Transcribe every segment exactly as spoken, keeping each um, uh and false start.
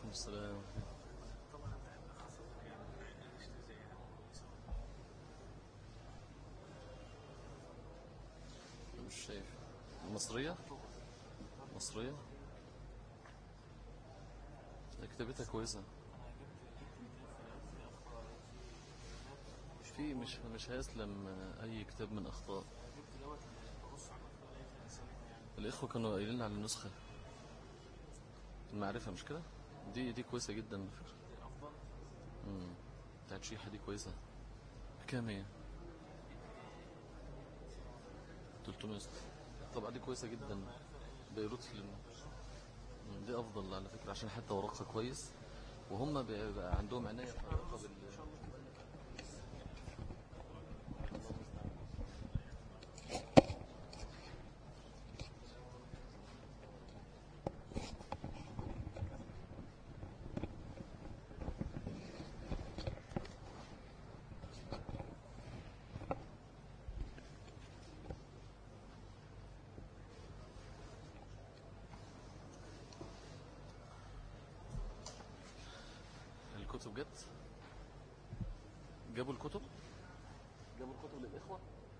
عليكم السلام. مش شايف. المصرية مصرية كتابتها كويسة. في مش مش هيسلم أي كتاب من أخطاء. الإخوة كانوا قايلين على النسخة المعرفة، مش كده؟ دي دي كويسة جدا على فكرة. امم بتاعت شيحة دي كويسة. كام هي؟ ثلاثمية. طبعا دي كويسة جدا. بيروت في الم... دي أفضل على فكرة عشان حتى ورقها كويس، وهم بيبقى عندهم عناية فارقة بال الكتب. جت جابوا الكتب جابوا الكتب للإخوة.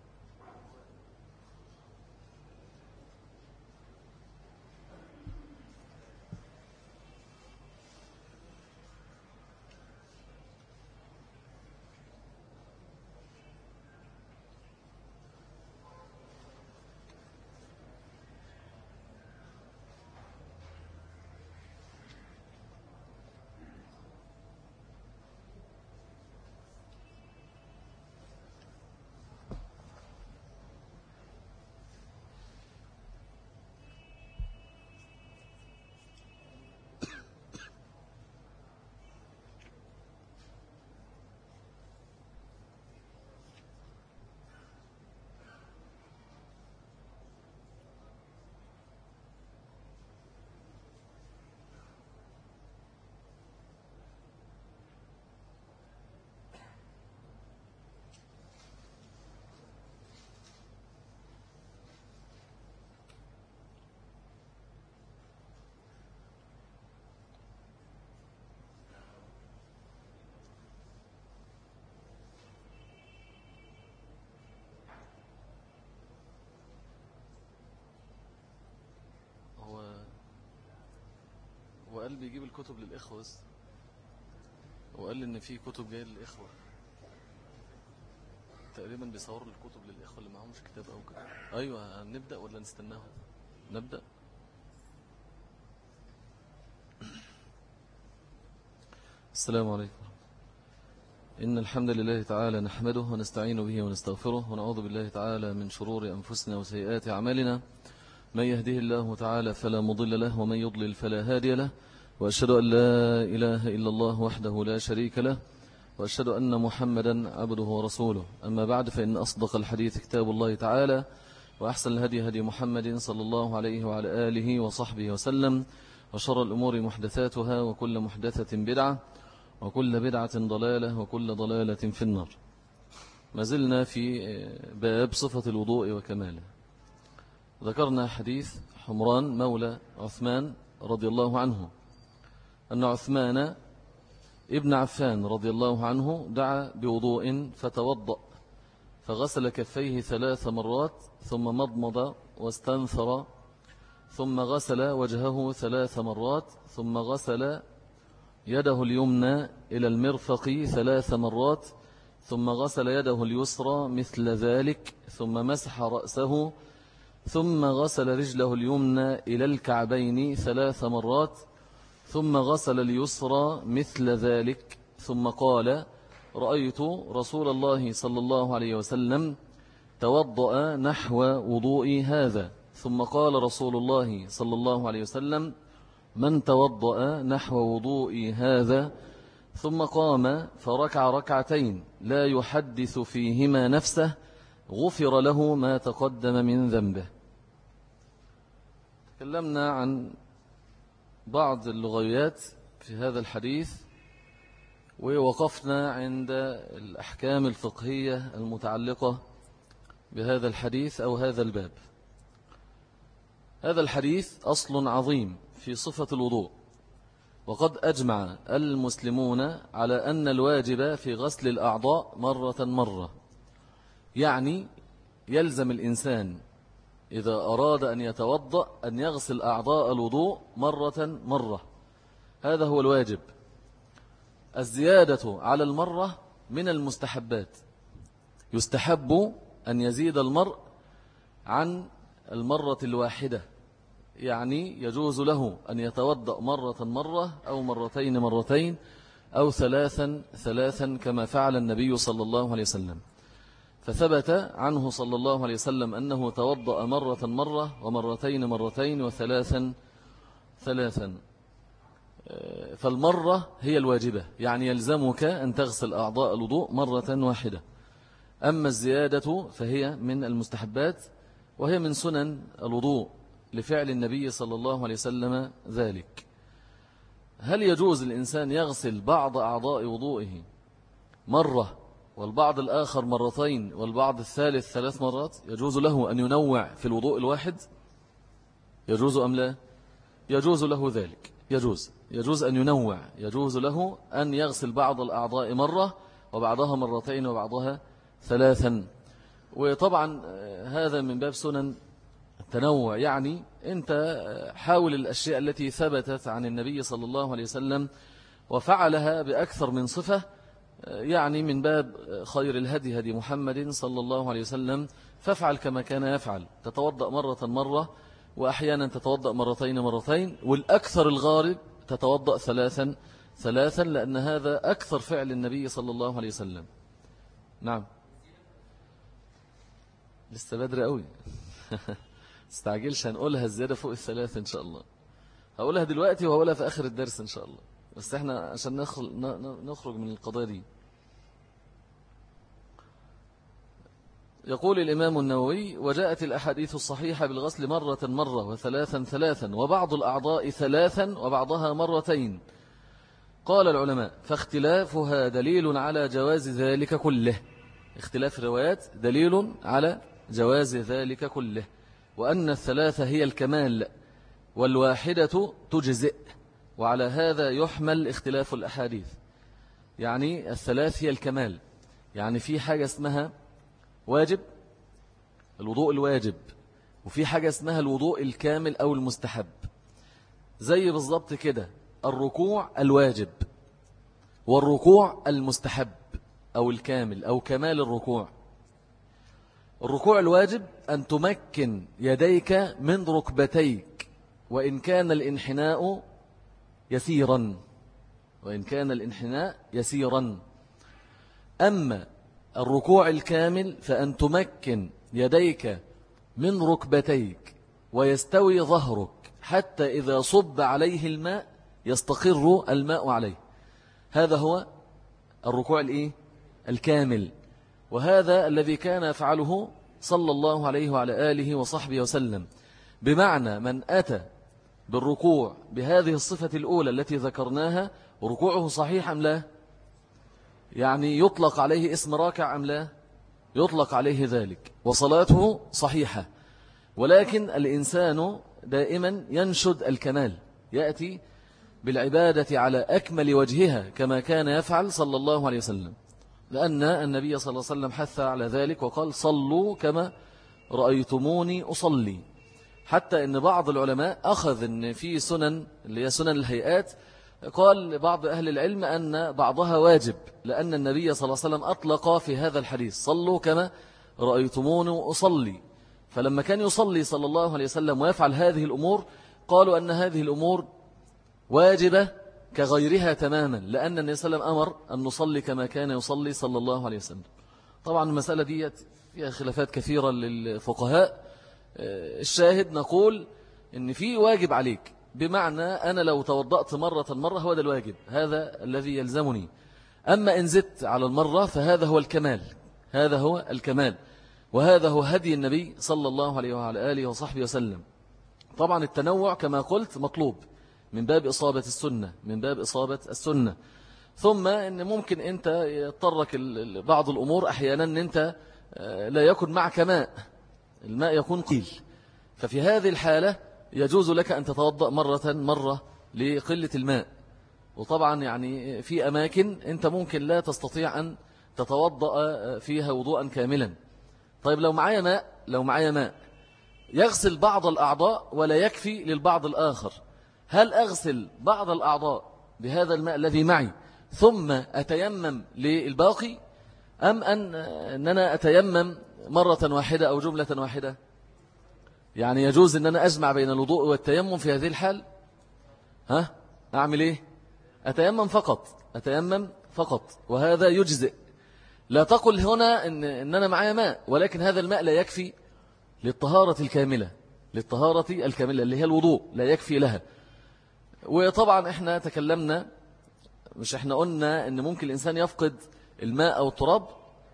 هو وقال بيجيب الكتب للإخوة بس، وقال إن في كتب جاية للإخوة تقريبا، بيصوروا الكتب للإخوة اللي معهمش كتاب أو كده. أيوة، نبدأ ولا نستناهم؟ نبدأ. السلام عليكم. إن الحمد لله تعالى نحمده ونستعين به ونستغفره، ونعوذ بالله تعالى من شرور أنفسنا وسيئات أعمالنا. من يهده الله تعالى فلا مضل له، ومن يضلل فلا هادي له، وأشهد أن لا إله إلا الله وحده لا شريك له، وأشهد أن محمدا عبده ورسوله. أما بعد، فإن أصدق الحديث كتاب الله تعالى، وأحسن الهدي هدي محمد صلى الله عليه وعلى آله وصحبه وسلم، وشر الأمور محدثاتها، وكل محدثة بدعة، وكل بدعة ضلالة، وكل ضلالة في النار. ما زلنا في باب صفة الوضوء وكماله. ذكرنا حديث حمران مولى عثمان رضي الله عنه، أن عثمان ابن عفان رضي الله عنه دعا بوضوء فتوضأ، فغسل كفيه ثلاث مرات، ثم مضمض واستنثر، ثم غسل وجهه ثلاث مرات، ثم غسل يده اليمنى إلى المرفق ثلاث مرات، ثم غسل يده اليسرى مثل ذلك، ثم مسح رأسه، ثم غسل رجله اليمنى إلى الكعبين ثلاث مرات، ثم غسل اليسرى مثل ذلك، ثم قال: رأيت رسول الله صلى الله عليه وسلم توضأ نحو وضوئي هذا. ثم قال رسول الله صلى الله عليه وسلم: من توضأ نحو وضوئي هذا. ثم قام فركع ركعتين لا يحدث فيهما نفسه، غفر له ما تقدم من ذنبه. تكلمنا عن بعض اللغويات في هذا الحديث، ووقفنا عند الأحكام الفقهية المتعلقة بهذا الحديث أو هذا الباب. هذا الحديث أصل عظيم في صفة الوضوء، وقد أجمع المسلمون على أن الواجب في غسل الأعضاء مرة مرة، يعني يلزم الإنسان إذا أراد أن يتوضأ أن يغسل أعضاء الوضوء مرة مرة، هذا هو الواجب. الزيادة على المرة من المستحبات، يستحب أن يزيد المرء عن المرة الواحدة، يعني يجوز له أن يتوضأ مرة مرة أو مرتين مرتين أو ثلاثا ثلاثا كما فعل النبي صلى الله عليه وسلم. فثبت عنه صلى الله عليه وسلم أنه توضأ مرة مرة ومرتين مرتين وثلاثا ثلاثا. فالمرة هي الواجبة، يعني يلزمك أن تغسل أعضاء الوضوء مرة واحدة. أما الزيادة فهي من المستحبات، وهي من سنن الوضوء لفعل النبي صلى الله عليه وسلم ذلك. هل يجوز الإنسان يغسل بعض أعضاء وضوئه مرة والبعض الآخر مرتين والبعض الثالث ثلاث مرات؟ يجوز له أن ينوع في الوضوء الواحد؟ يجوز أم لا؟ يجوز له ذلك، يجوز يجوز أن ينوع، يجوز له أن يغسل بعض الأعضاء مرة وبعضها مرتين وبعضها ثلاثا. وطبعا هذا من باب سنن التنوع، يعني أنت حاول الأشياء التي ثبتت عن النبي صلى الله عليه وسلم وفعلها بأكثر من صفة، يعني من باب خير الهدي هدي محمد صلى الله عليه وسلم، فافعل كما كان يفعل، تتوضأ مرة مرة، وأحيانا تتوضأ مرتين مرتين، والأكثر الغالب تتوضأ ثلاثا ثلاثا، لأن هذا أكثر فعل النبي صلى الله عليه وسلم. نعم، لسه بدري قوي استعجلش، هنقولها الزيادة فوق الثلاثة إن شاء الله، هقولها دلوقتي وهقولها في آخر الدرس إن شاء الله، بس احنا عشان نخرج من القضايا دي. يقول الإمام النووي: وجاءت الأحاديث الصحيحة بالغسل مرة مرة وثلاثا ثلاثا وبعض الأعضاء ثلاثا وبعضها مرتين. قال العلماء: فاختلافها دليل على جواز ذلك كله. اختلاف الروايات دليل على جواز ذلك كله، وأن الثلاثة هي الكمال والواحدة تجزئ، وعلى هذا يحمل اختلاف الأحاديث. يعني الثلاث هي الكمال، يعني في حاجة اسمها واجب، الوضوء الواجب، وفي حاجة اسمها الوضوء الكامل أو المستحب. زي بالضبط كده الركوع الواجب والركوع المستحب أو الكامل أو كمال الركوع. الركوع الواجب أن تمكن يديك من ركبتيك وإن كان الانحناء يسيرا، وإن كان الانحناء يسيرا. أما الركوع الكامل فأن تمكن يديك من ركبتيك ويستوي ظهرك حتى إذا صب عليه الماء يستقر الماء عليه. هذا هو الركوع الإيه؟ الكامل. وهذا الذي كان يفعله صلى الله عليه وعلى آله وصحبه وسلم، بمعنى من أتى بالركوع بهذه الصفة الأولى التي ذكرناها، ركوعه صحيح أم لا؟ يعني يطلق عليه اسم راكع أم لا؟ يطلق عليه ذلك، وصلاته صحيحة. ولكن الإنسان دائما ينشد الكمال، يأتي بالعبادة على أكمل وجهها كما كان يفعل صلى الله عليه وسلم، لأن النبي صلى الله عليه وسلم حث على ذلك وقال: صلوا كما رأيتموني أصلي. حتى أن بعض العلماء أخذ أن في سنن اللي هي سنن الهيئات، قال بعض أهل العلم أن بعضها واجب، لأن النبي صلى الله عليه وسلم أطلق في هذا الحديث: صلوا كما رأيتموني أصلي. فلما كان يصلي صلى الله عليه وسلم ويفعل هذه الأمور، قالوا أن هذه الأمور واجبة كغيرها تماما، لأن النبي صلى الله عليه وسلم أمر أن نصلي كما كان يصلي صلى الله عليه وسلم. طبعا المسألة دي فيها خلافات كثيرة للفقهاء. الشاهد نقول إن في واجب عليك، بمعنى أنا لو توضأت مرة مرة هو ده الواجب، هذا الذي يلزمني. أما إن زدت على المرة فهذا هو الكمال، هذا هو الكمال، وهذا هو هدي النبي صلى الله عليه وعلى آله وصحبه وسلم. طبعا التنوع كما قلت مطلوب من باب إصابة السنة، من باب إصابة السنة. ثم إن ممكن أنت يضطرك بعض الأمور أحيانا أن أنت لا يكن معك ماء، الماء يكون قليل، ففي هذه الحالة يجوز لك أن تتوضأ مرة مرة لقلة الماء. وطبعا يعني في أماكن أنت ممكن لا تستطيع أن تتوضأ فيها وضوءا كاملا. طيب لو معايا ماء لو معايا ماء يغسل بعض الأعضاء ولا يكفي للبعض الآخر، هل أغسل بعض الأعضاء بهذا الماء الذي معي ثم أتيمم للباقي، أم أن أننا أتيمم مرة واحدة أو جملة واحدة؟ يعني يجوز أن أنا أجمع بين الوضوء والتيمم في هذه الحال؟ ها أعمل إيه؟ أتيمم فقط أتيمم فقط وهذا يجزئ. لا تقل هنا إن, إن أنا معايا ماء ولكن هذا الماء لا يكفي للطهارة الكاملة للطهارة الكاملة اللي هي الوضوء، لا يكفي لها. وطبعا احنا تكلمنا، مش احنا قلنا ان ممكن الإنسان يفقد الماء أو التراب؟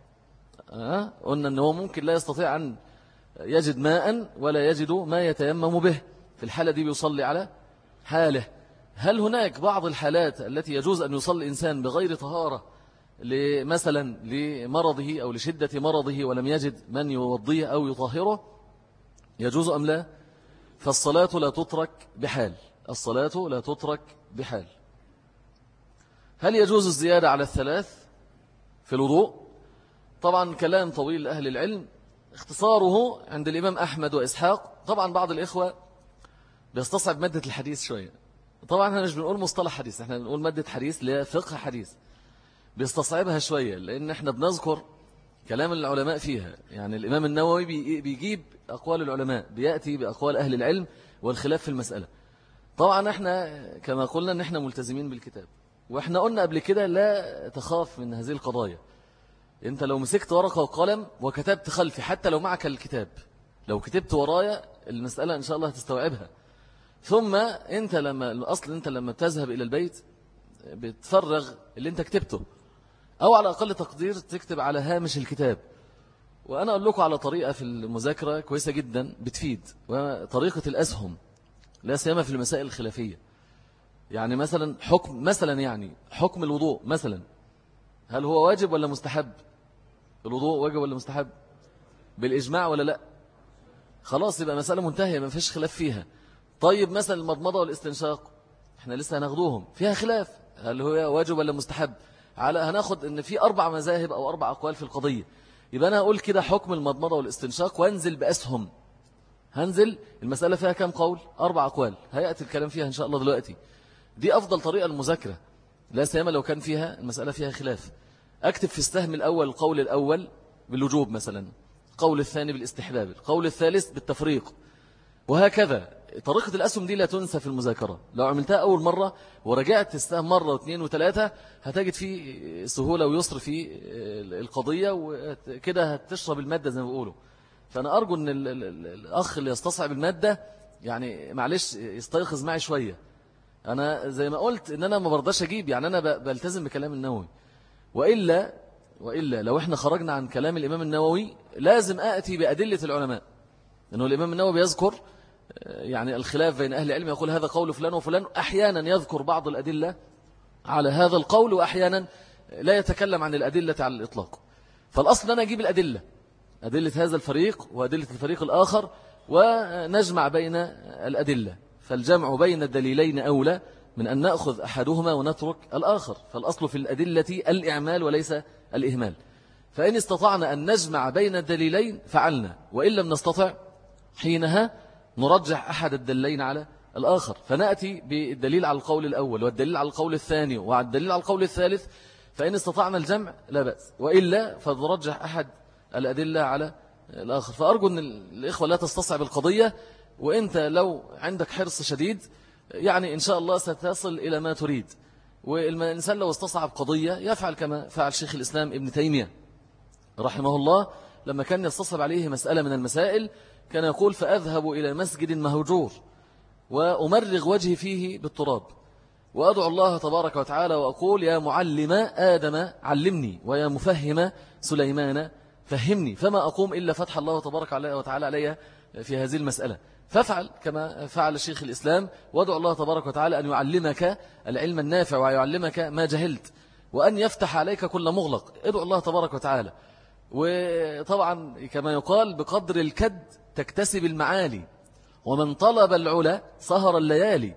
أه؟ قلنا ان هو ممكن لا يستطيع أن يجد ماء ولا يجد ما يتيمم به، في الحالة دي بيصلي على حاله. هل هناك بعض الحالات التي يجوز أن يصلي الإنسان بغير طهارة مثلا لمرضه أو لشدة مرضه ولم يجد من يوضيه أو يطهره، يجوز أم لا؟ فالصلاة لا تترك بحال الصلاة لا تترك بحال. هل يجوز الزيادة على الثلاث في الوضوء؟ طبعا كلام طويل لأهل العلم، اختصاره عند الإمام أحمد وإسحاق. طبعا بعض الإخوة بيستصعب مادة الحديث شوية. طبعا احنا مش بنقول مصطلح حديث، احنا بنقول مادة حديث لفقه حديث، بيستصعبها شوية لأن احنا بنذكر كلام العلماء فيها. يعني الإمام النووي بيجيب أقوال العلماء، بيأتي بأقوال أهل العلم والخلاف في المسألة. طبعا احنا كما قلنا ان احنا ملتزمين بالكتاب، واحنا قلنا قبل كده لا تخاف من هذه القضايا. انت لو مسكت ورقة وقلم وكتبت خلفي، حتى لو معك الكتاب، لو كتبت ورايا المسألة ان شاء الله هتستوعبها. ثم انت لما الأصل انت لما تذهب إلى البيت بتفرغ اللي انت كتبته، أو على أقل تقدير تكتب على هامش الكتاب. وأنا أقول لكم على طريقة في المذاكرة كويسة جدا بتفيد، وطريقة الأسهم لا سيما في المسائل الخلافية. يعني مثلا حكم مثلا يعني حكم الوضوء مثلا، هل هو واجب ولا مستحب؟ الوضوء واجب ولا مستحب؟ بالإجماع ولا لا؟ خلاص يبقى مسألة منتهية ما فيش خلاف فيها. طيب مثلا المضمضة والاستنشاق احنا لسه هناخدوهم فيها خلاف، هل هو واجب ولا مستحب؟ على هناخد ان في أربع مذاهب أو أربع أقوال في القضية. يبقى أنا أقول كده حكم المضمضة والاستنشاق وانزل بأسهم. هنزل المسألة فيها كم قول؟ أربع أقوال، هيأتي الكلام فيها إن شاء الله دلوقتي. دي أفضل طريقة المذاكرة، لا سيما لو كان فيها المسألة فيها خلاف. أكتب في السهم الأول القول الأول بالوجوب مثلا، القول الثاني بالاستحباب، القول الثالث بالتفريق، وهكذا. طريقة الأسهم دي لا تنسى في المذاكرة. لو عملتها أول مرة ورجعت السهم مرة واثنين وثلاثة هتجد فيه سهولة ويسر في القضية، وكده هتشرب المادة زي ما بيقولوا. فأنا أرجو أن الأخ اللي يستصعب المادة يعني معلش يستيقظ معي شوية. أنا زي ما قلت أن أنا ما برضاش أجيب، يعني أنا بلتزم بكلام النووي، وإلا وإلا لو إحنا خرجنا عن كلام الإمام النووي لازم أأتي بأدلة العلماء. لأنه الإمام النووي بيذكر يعني الخلاف بين أهل العلم، يقول هذا قول فلان وفلان، أحيانا يذكر بعض الأدلة على هذا القول وأحيانا لا يتكلم عن الأدلة على الإطلاق. فالأصل أنا أجيب الأدلة، أدلة هذا الفريق وأدلة الفريق الآخر، ونجمع بين الأدلة. فالجمع بين الدليلين أولى من أن نأخذ أحدهما ونترك الآخر. فالأصل في الأدلة الإعمال وليس الإهمال. فإن استطعنا أن نجمع بين الدليلين فعلنا، وإن لم نستطع حينها نرجح أحد الدليلين على الآخر، فنأتي بالدليل على القول الأول والدليل على القول الثاني والدليل على القول الثالث. فإن استطعنا الجمع لا بأس، وإلا فنرجح أحد الأدلة على الآخر. فأرجو أن الإخوة لا تستصعب القضية، وإنت لو عندك حرص شديد يعني إن شاء الله ستصل إلى ما تريد. والإنسان لو استصعب قضية يفعل كما فعل شيخ الإسلام ابن تيمية رحمه الله، لما كان يستصعب عليه مسألة من المسائل كان يقول فأذهب إلى مسجد مهجور وأمرغ وجهي فيه بالتراب وأدعو الله تبارك وتعالى وأقول يا معلم آدم علمني ويا مفهم سليمان فهمني، فما أقوم إلا فتح الله تبارك وتعالى علي في هذه المسألة. فافعل كما فعل شيخ الإسلام، وادعو الله تبارك وتعالى أن يعلمك العلم النافع ويعلمك ما جهلت، وأن يفتح عليك كل مغلق. ادعو الله تبارك وتعالى. وطبعا كما يقال بقدر الكد تكتسب المعالي، ومن طلب العلا سهر الليالي.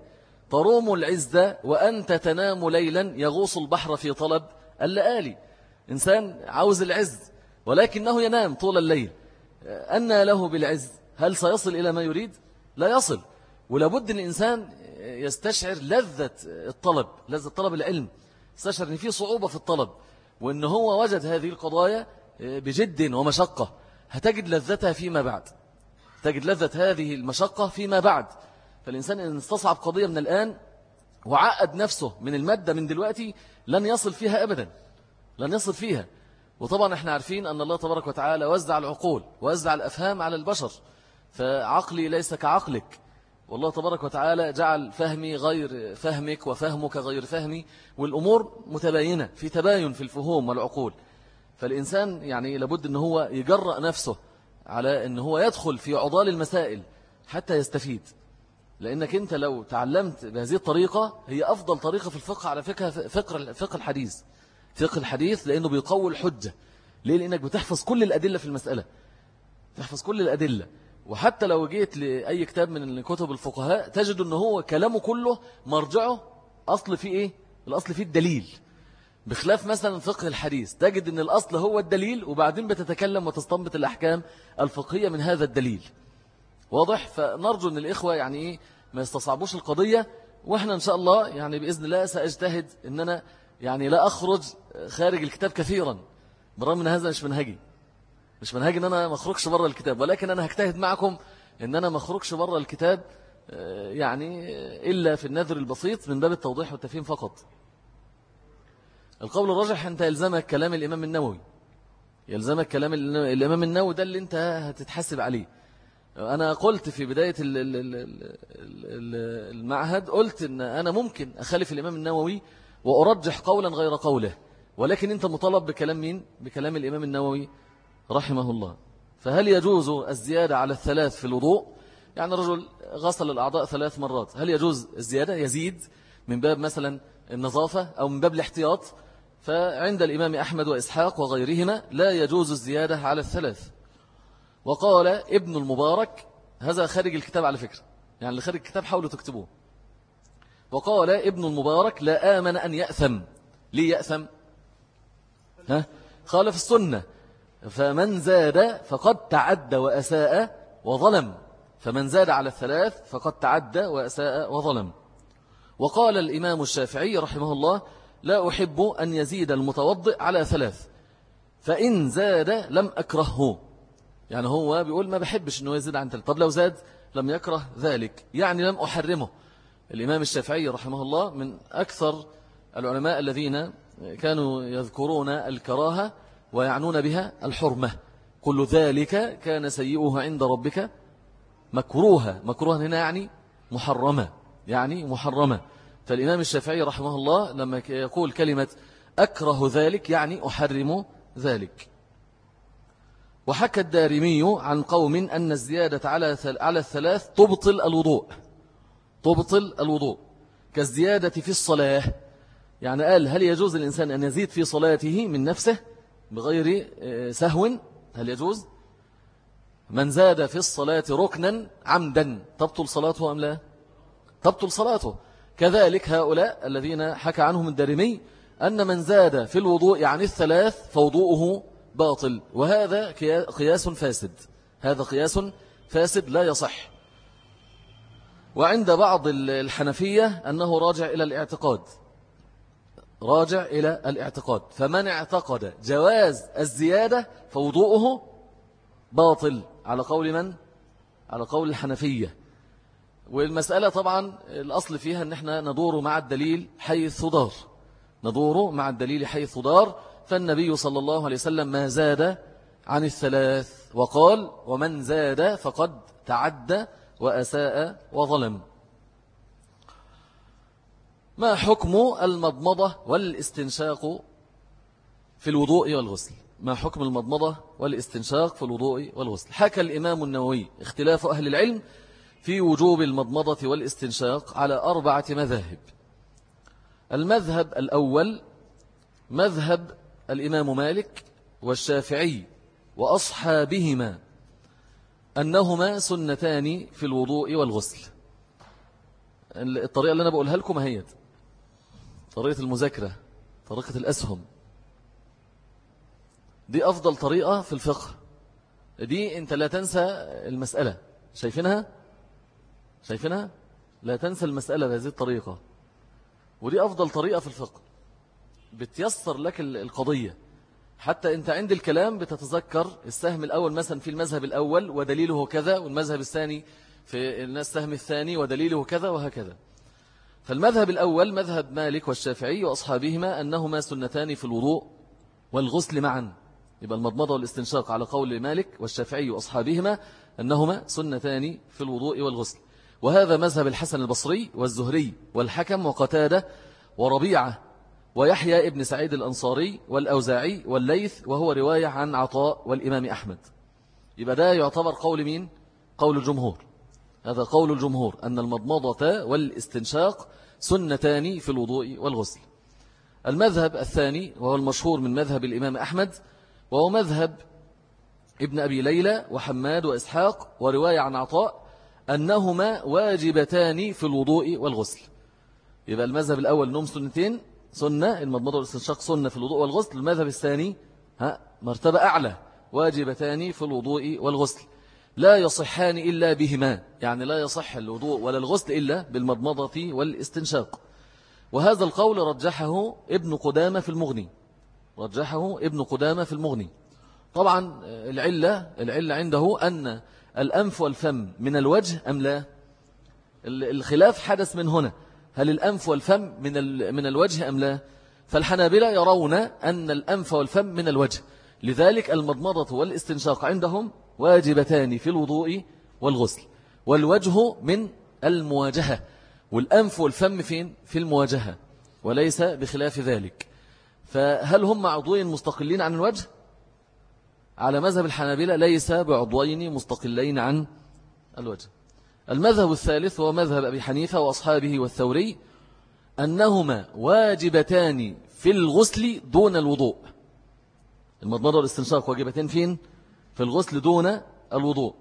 تروم العزة وأنت تنام ليلا يغوص البحر في طلب اللآلي. إنسان عاوز العز ولكنه ينام طول الليل، أن له بالعز؟ هل سيصل إلى ما يريد؟ لا يصل. ولابد أن الإنسان يستشعر لذة الطلب، لذة طلب العلم، يستشعر أن فيه صعوبة في الطلب، وأن هو وجد هذه القضايا بجد ومشقة، هتجد لذتها فيما بعد، تجد لذة هذه المشقة فيما بعد. فالإنسان إن استصعب قضية من الآن وعقد نفسه من المادة من دلوقتي لن يصل فيها أبدا، لن يصل فيها. وطبعا احنا عارفين أن الله تبارك وتعالى وزع العقول ووزع الأفهام على البشر، فعقلي ليس كعقلك، والله تبارك وتعالى جعل فهمي غير فهمك وفهمك غير فهمي، والأمور متباينة في تباين في الفهوم والعقول. فالإنسان يعني لابد أن هو يجرأ نفسه على أن هو يدخل في عضال المسائل حتى يستفيد. لأنك أنت لو تعلمت بهذه الطريقة، هي أفضل طريقة في الفقه على فكرة، فقه فقه الحديث، فقه الحديث، لأنه بيقوي الحجة. ليه؟ لأنك بتحفظ كل الأدلة في المسألة، تحفظ كل الأدلة. وحتى لو جيت لأي كتاب من كتب الفقهاء تجد أنه هو كلامه كله مرجعه أصل فيه إيه؟ الأصل فيه الدليل. بخلاف مثلا فقه الحديث تجد أن الأصل هو الدليل، وبعدين بتتكلم وتستنبط الأحكام الفقهية من هذا الدليل. واضح؟ فنرجو أن الإخوة يعني إيه ما يستصعبوش القضية. وإحنا إن شاء الله يعني بإذن الله سأجتهد أن أنا يعني لا أخرج خارج الكتاب كثيرا، برغم من هذا مش منهجي، مش منهجي أن أنا ما أخرجش بره الكتاب، ولكن أنا هجتهد معكم أن أنا ما أخرجش بره الكتاب يعني إلا في النذر البسيط من باب التوضيح والتفهيم فقط. القول الراجح أنت يلزمك كلام الإمام النووي، يلزمك كلام الإمام النووي، ده اللي أنت هتتحسب عليه. أنا قلت في بداية المعهد، قلت أن أنا ممكن أخالف الإمام النووي وأرجح قولا غير قوله، ولكن أنت مطالب بكلام مين؟ بكلام الإمام النووي رحمه الله. فهل يجوز الزيادة على الثلاث في الوضوء؟ يعني رجل غسل الأعضاء ثلاث مرات، هل يجوز الزيادة؟ يزيد من باب مثلا النظافة أو من باب الاحتياط. فعند الإمام أحمد وإسحاق وغيرهما لا يجوز الزيادة على الثلاث. وقال ابن المبارك، هذا خارج الكتاب على فكرة، يعني اللي خارج الكتاب حاولوا تكتبوه. وقال ابن المبارك لا آمن أن يأثم. ليه يأثم؟ ها؟ خالف السنة. فمن زاد فقد تعدى وأساء وظلم، فمن زاد على الثلاث فقد تعدى وأساء وظلم. وقال الإمام الشافعي رحمه الله لا أحب أن يزيد المتوضئ على ثلاث، فإن زاد لم أكرهه. يعني هو بيقول ما بحبش أنه يزيد عن ثلاث، طب لو زاد لم يكره ذلك، يعني لم أحرمه. الإمام الشافعي رحمه الله من أكثر العلماء الذين كانوا يذكرون الكراهة ويعنون بها الحرمة. كل ذلك كان سيئه عند ربك مكروها. مكروها هنا يعني محرمة، يعني محرمة. فالإمام الشافعي رحمه الله لما يقول كلمة أكره ذلك يعني أحرم ذلك. وحكى الدارمي عن قوم أن الزيادة على على الثلاث تبطل الوضوء، تبطل الوضوء كالزيادة في الصلاة. يعني قال هل يجوز الإنسان أن يزيد في صلاته من نفسه بغير سهو؟ هل يجوز؟ من زاد في الصلاة ركنا عمدا تبطل صلاته أم لا؟ تبطل صلاته. كذلك هؤلاء الذين حكى عنهم الدارمي أن من زاد في الوضوء يعني الثلاث فوضوءه باطل، وهذا قياس فاسد، هذا قياس فاسد لا يصح. وعند بعض الحنفية أنه راجع إلى الاعتقاد، راجع إلى الاعتقاد. فمن اعتقد جواز الزيادة فوضوءه باطل على قول من؟ على قول الحنفية. والمسألة طبعا الأصل فيها أن احنا ندور مع الدليل حيث دار، ندور مع الدليل حيث دار. فالنبي صلى الله عليه وسلم ما زاد عن الثلاث، وقال ومن زاد فقد تعدى وأساء وظلم. ما حكم المضمضة والاستنشاق في الوضوء والغسل؟ ما حكم المضمضة والاستنشاق في الوضوء والغسل؟ حكى الإمام النووي اختلاف أهل العلم في وجوب المضمضة والاستنشاق على أربعة مذاهب. المذهب الأول مذهب الإمام مالك والشافعي وأصحابهما أنهما سنتان في الوضوء والغسل. الطريقة اللي أنا بقولها لكم هي طريقة المذاكرة، طريقة الأسهم، دي أفضل طريقة في الفقه. دي أنت لا تنسى المسألة، شايفينها شايفينها لا تنسى المسألة بهذه الطريقة، ودي أفضل طريقة في الفقه، بتيسر لك القضية. حتى أنت عند الكلام بتتذكر السهم الأول مثلا في المذهب الأول ودليله كذا، والمذهب الثاني في السهم الثاني ودليله كذا، وهكذا. فالمذهب الأول مذهب مالك والشافعي وأصحابهما أنهما سنتان في الوضوء والغسل معا. يبقى المضمضة والاستنشاق على قول مالك والشافعي وأصحابهما أنهما سنتان في الوضوء والغسل. وهذا مذهب الحسن البصري والزهري والحكم وقتادة وربيعة ويحيى ابن سعيد الأنصاري والأوزاعي والليث، وهو رواية عن عطاء والإمام أحمد. يبقى ده يعتبر قول مين؟ قول الجمهور. هذا قول الجمهور أن المضمضة والاستنشاق سنتان في الوضوء والغسل. المذهب الثاني وهو المشهور من مذهب الإمام أحمد، وهو مذهب ابن أبي ليلى وحماد وإسحاق ورواية عن عطاء أنهما واجبتان في الوضوء والغسل. يبقى المذهب الأول نوم سنتين، سنة المضمضة والاستنشاق سنة في الوضوء والغسل. المذهب الثاني ها مرتبة أعلى، واجبتان في الوضوء والغسل، لا يصحان إلا بهما، يعني لا يصح الوضوء ولا الغسل إلا بالمضمضة والاستنشاق. وهذا القول رجحه ابن قدامة في المغني، رجحه ابن قدامة في المغني. طبعا العلة العلة عنده أن الأنف والفم من الوجه أم لا. الخلاف حدث من هنا، هل الأنف والفم من من الوجه أم لا. فالحنابلة يرون أن الأنف والفم من الوجه، لذلك المضمضة والاستنشاق عندهم واجبتان في الوضوء والغسل، والوجه من المواجهة، والأنف والفم فين؟ في المواجهة، وليس بخلاف ذلك. فهل هم عضوين مستقلين عن الوجه؟ على مذهب الحنابلة ليس بعضوين مستقلين عن الوجه. المذهب الثالث هو مذهب أبي حنيفة وأصحابه والثوري، أنهما واجبتان في الغسل دون الوضوء. المضمضة والاستنشاق واجبتين فين؟ في الغسل دون الوضوء.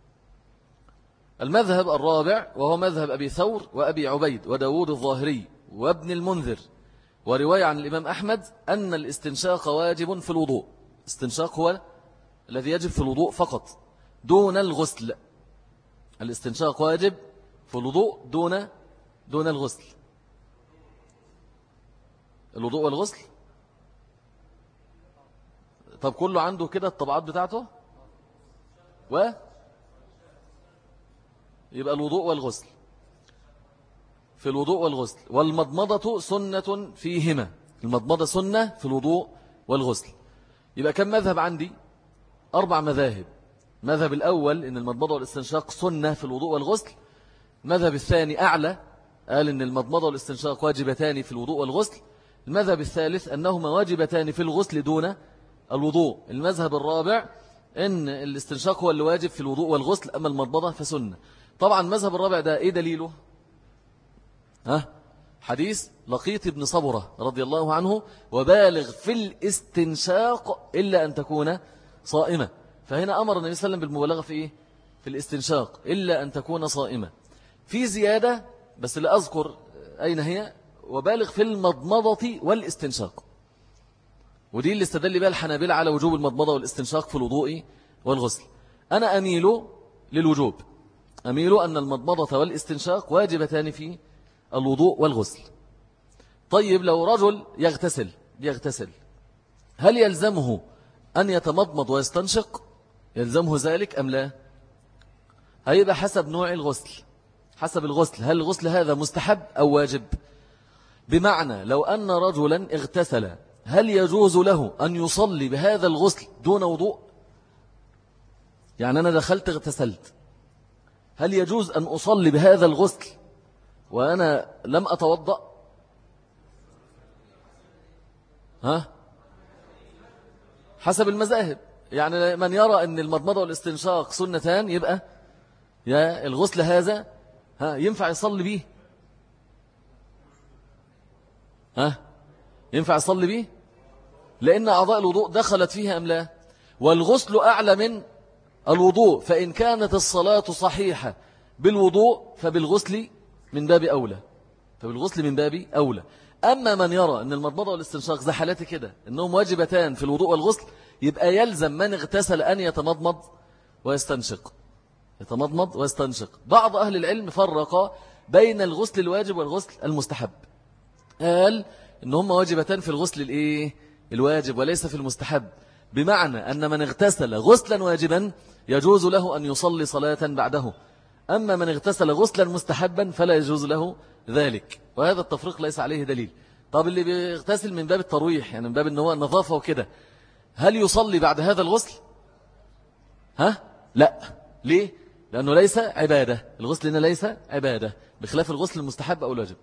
المذهب الرابع وهو مذهب أبي ثور وأبي عبيد وداود الظاهري وابن المنذر ورواية عن الإمام أحمد أن الاستنشاق واجب في الوضوء. الاستنشاق هو الذي يجب في الوضوء فقط دون الغسل. الاستنشاق واجب في الوضوء دون دون الغسل. الوضوء والغسل، طب كله عنده كده الطبعات بتاعته، و يبقى الوضوء والغسل في الوضوء والغسل. والمضمضة سنة فيهما، المضمضة سنة في الوضوء والغسل. يبقى كم مذهب عندي؟ أربع مذاهب. مذهب الأول إن المضمضة والاستنشاق سنة في الوضوء والغسل. المذهب الثاني أعلى، قال إن المضمضة والاستنشاق واجبتان في الوضوء والغسل. المذهب الثالث أنهما واجبتان في الغسل دون الوضوء. المذهب الرابع إن الاستنشاق هو اللي واجب في الوضوء والغسل، أما المضمضة فسنة. طبعا المذهب الرابع ده إيه دليله؟ ها؟ حديث لقيط بن صبرة رضي الله عنه: وبالغ في الاستنشاق إلا أن تكون صائمة. فهنا أمر النبي صلى الله عليه وسلم بالمبالغة في إيه؟ في الاستنشاق إلا أن تكون صائمة. في زيادة بس لا أذكر أين هي: وبالغ في المضمضة والاستنشاق. ودي اللي استدل بها الحنابلة على وجوب المضمضة والاستنشاق في الوضوء والغسل. أنا أميل للوجوب، أميل أن المضمضة والاستنشاق واجبتان في الوضوء والغسل. طيب لو رجل يغتسل يغتسل هل يلزمه أن يتمضمض ويستنشق؟ يلزمه ذلك أم لا؟ هيبقى حسب نوع الغسل، حسب الغسل، هل الغسل هذا مستحب أو واجب؟ بمعنى لو أن رجلا اغتسل هل يجوز له أن يصلي بهذا الغسل دون وضوء؟ يعني أنا دخلت اغتسلت، هل يجوز أن أصلي بهذا الغسل وأنا لم أتوضأ؟ ها؟ حسب المذاهب. يعني من يرى أن المضمضة والاستنشاق سنتان يبقى يا الغسل هذا ها ينفع يصلي به، ها ينفع يصلي به لأن أعضاء الوضوء دخلت فيها أم لا. والغسل أعلى من الوضوء، فإن كانت الصلاة صحيحة بالوضوء فبالغسل من باب أولى، فبالغسل من باب أولى. أما من يرى أن المضمضة والاستنشاق زي حالاتي كده أنهم واجبتان في الوضوء والغسل، يبقى يلزم من اغتسل أن يتمضمض ويستنشق، يتمضمض ويستنشق. بعض أهل العلم فرق بين الغسل الواجب والغسل المستحب، قال إن هم واجبتان في الغسل الإيه؟ الواجب وليس في المستحب، بمعنى أن من اغتسل غسلا واجبا يجوز له أن يصلي صلاة بعده، أما من اغتسل غسلا مستحبا فلا يجوز له ذلك، وهذا التفريق ليس عليه دليل. طب اللي بيغتسل من باب الترويح، يعني من باب أنه النظافة وكده، هل يصلي بعد هذا الغسل؟ ها؟ لا. ليه؟ لأنه ليس عبادة، الغسل هنا ليس عبادة، بخلاف الغسل المستحب أو الواجب.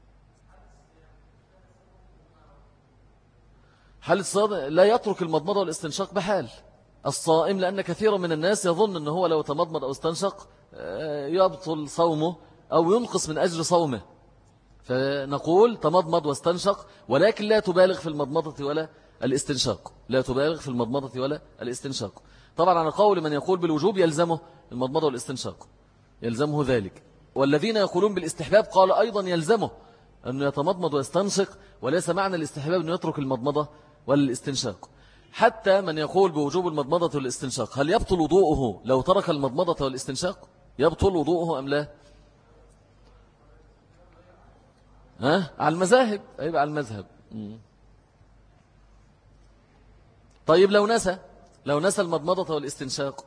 حال الصائم لا يترك المضمضة والاستنشاق بحال الصائم، لأن كثير من الناس يظن أنه هو لو تمضمض أو استنشق يبطل صومه أو ينقص من أجر صومه، فنقول تمضمض واستنشق، ولكن لا تبالغ في المضمضة ولا الاستنشاق، لا تبالغ في المضمضة ولا الاستنشاق. طبعا على قول من يقول بالوجوب يلزمه المضمضة والاستنشاق، يلزمه ذلك. والذين يقولون بالاستحباب قال أيضا يلزمه أنه يتمضمض ويستنشق، وليس معنى الاستحباب أنه يترك المضمضة والاستنشاق. حتى من يقول بوجوب المضمضة والاستنشاق، هل يبطل وضوءه لو ترك المضمضة والاستنشاق؟ يبطل وضوءه أم لا؟ ها؟ على المذاهب، أيوة على المذهب. طيب لو نسى، لو نسى المضمضة والاستنشاق،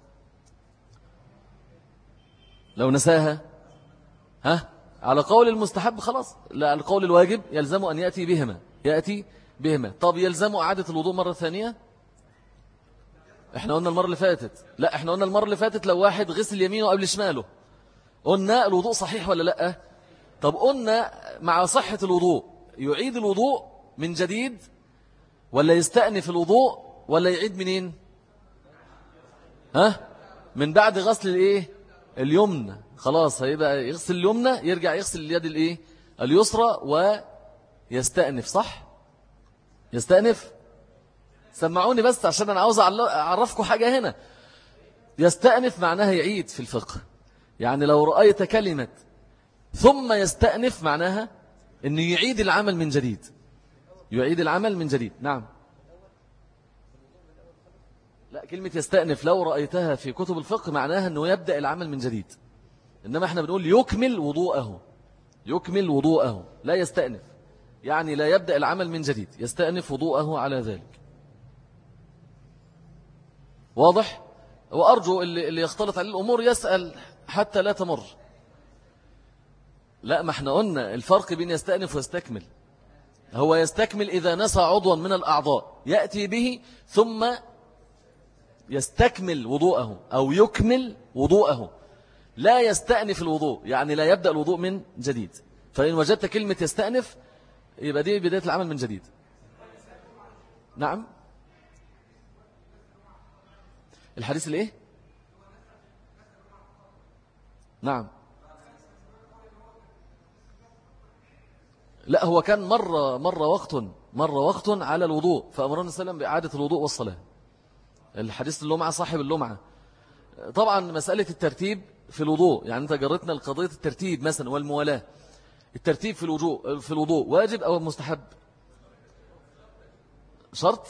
لو نساها، ها؟ على قول المستحب خلاص، لا على قول الواجب يلزم أن يأتي بهما، يأتي بهما. طب يلزم إعادة الوضوء مرة ثانية؟ احنا قلنا المرة اللي فاتت، لا احنا قلنا المرة اللي فاتت لو واحد غسل يمينه قبل شماله، قلنا الوضوء صحيح ولا لا؟ طب قلنا مع صحة الوضوء يعيد الوضوء من جديد ولا يستأنف الوضوء ولا يعيد منين؟ ها؟ من بعد غسل الايه؟ اليمنى. خلاص هيبقى يغسل اليمنى، يرجع يغسل اليد الايه؟ اليسرى ويستأنف. صح؟ يستأنف. سمعوني بس عشان أنا عاوز أعرفكم حاجة هنا. يستأنف معناها يعيد في الفقه، يعني لو رأيت كلمة ثم يستأنف معناها أنه يعيد العمل من جديد، يعيد العمل من جديد. نعم. لا، كلمة يستأنف لو رأيتها في كتب الفقه معناها أنه يبدأ العمل من جديد، إنما احنا بنقول يكمل وضوءه، يكمل وضوءه، لا يستأنف، يعني لا يبدأ العمل من جديد، يستأنف وضوءه على ذلك. واضح؟ وأرجو اللي, اللي يختلط عليه الأمور يسأل حتى لا تمر. لا، ما احنا قلنا الفرق بين يستأنف ويستكمل. هو يستكمل إذا نسى عضوا من الأعضاء يأتي به ثم يستكمل وضوءه أو يكمل وضوءه، لا يستأنف الوضوء، يعني لا يبدأ الوضوء من جديد. فإن وجدت كلمة يستأنف يبقى دي بداية العمل من جديد. نعم. الحديث الايه؟ نعم. لا، هو كان مرة مرة وقت مرة وقت على الوضوء فأمرنا السلام بإعادة الوضوء والصلاة. الحديث اللمعة صاحب اللمعة. طبعا مسألة الترتيب في الوضوء، يعني أنت جرتنا القضية الترتيب مثلا والموالاة. الترتيب في الوضوء في الوضوء واجب أو مستحب؟ شرط.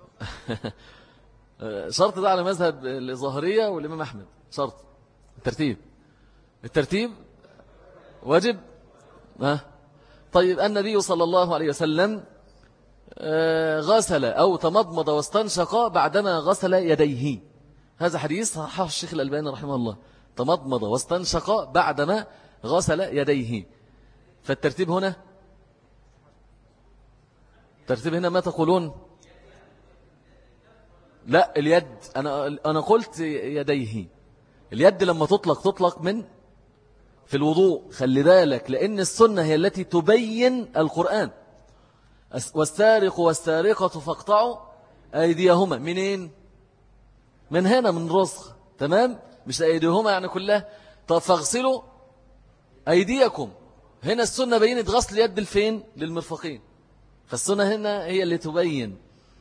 شرط ده على مذهب الظاهرية والإمام أحمد، شرط الترتيب. الترتيب واجب. ها؟ طيب النبي صلى الله عليه وسلم غسل أو تمضمض واستنشق بعدما غسل يديه، هذا حديث صححه الشيخ الألباني رحمه الله، تمضمض واستنشق بعدما غسل يديه. فالترتيب هنا، الترتيب هنا ما تقولون؟ لا، اليد، أنا أنا قلت يديه. اليد لما تطلق تطلق من في الوضوء، خلي بالك، لأن السنة هي التي تبين القرآن. والسارق والسارقة فاقطعوا أيديهما منين؟ من هنا، من رسخ، تمام؟ مش أيديهما يعني كلها. طب فاغسلوا أيديكم، هنا السنة بينت غسل يد الفين للمرفقين، فالسنة هنا هي اللي تبين.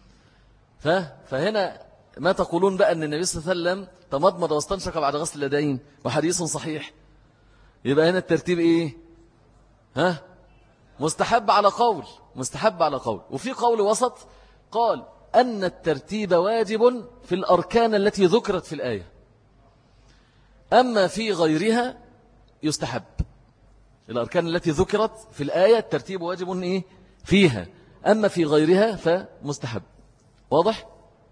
فهنا ما تقولون بقى أن النبي صلى الله عليه وسلم تمضمض واستنشق بعد غسل اليدين وحديث صحيح؟ يبقى هنا الترتيب إيه؟ ها مستحب على قول مستحب على قول وفي قول وسط قال أن الترتيب واجب في الأركان التي ذكرت في الآية، أما في غيرها يستحب. الأركان التي ذكرت في الآية الترتيب واجب إيه فيها، أما في غيرها فمستحب. واضح؟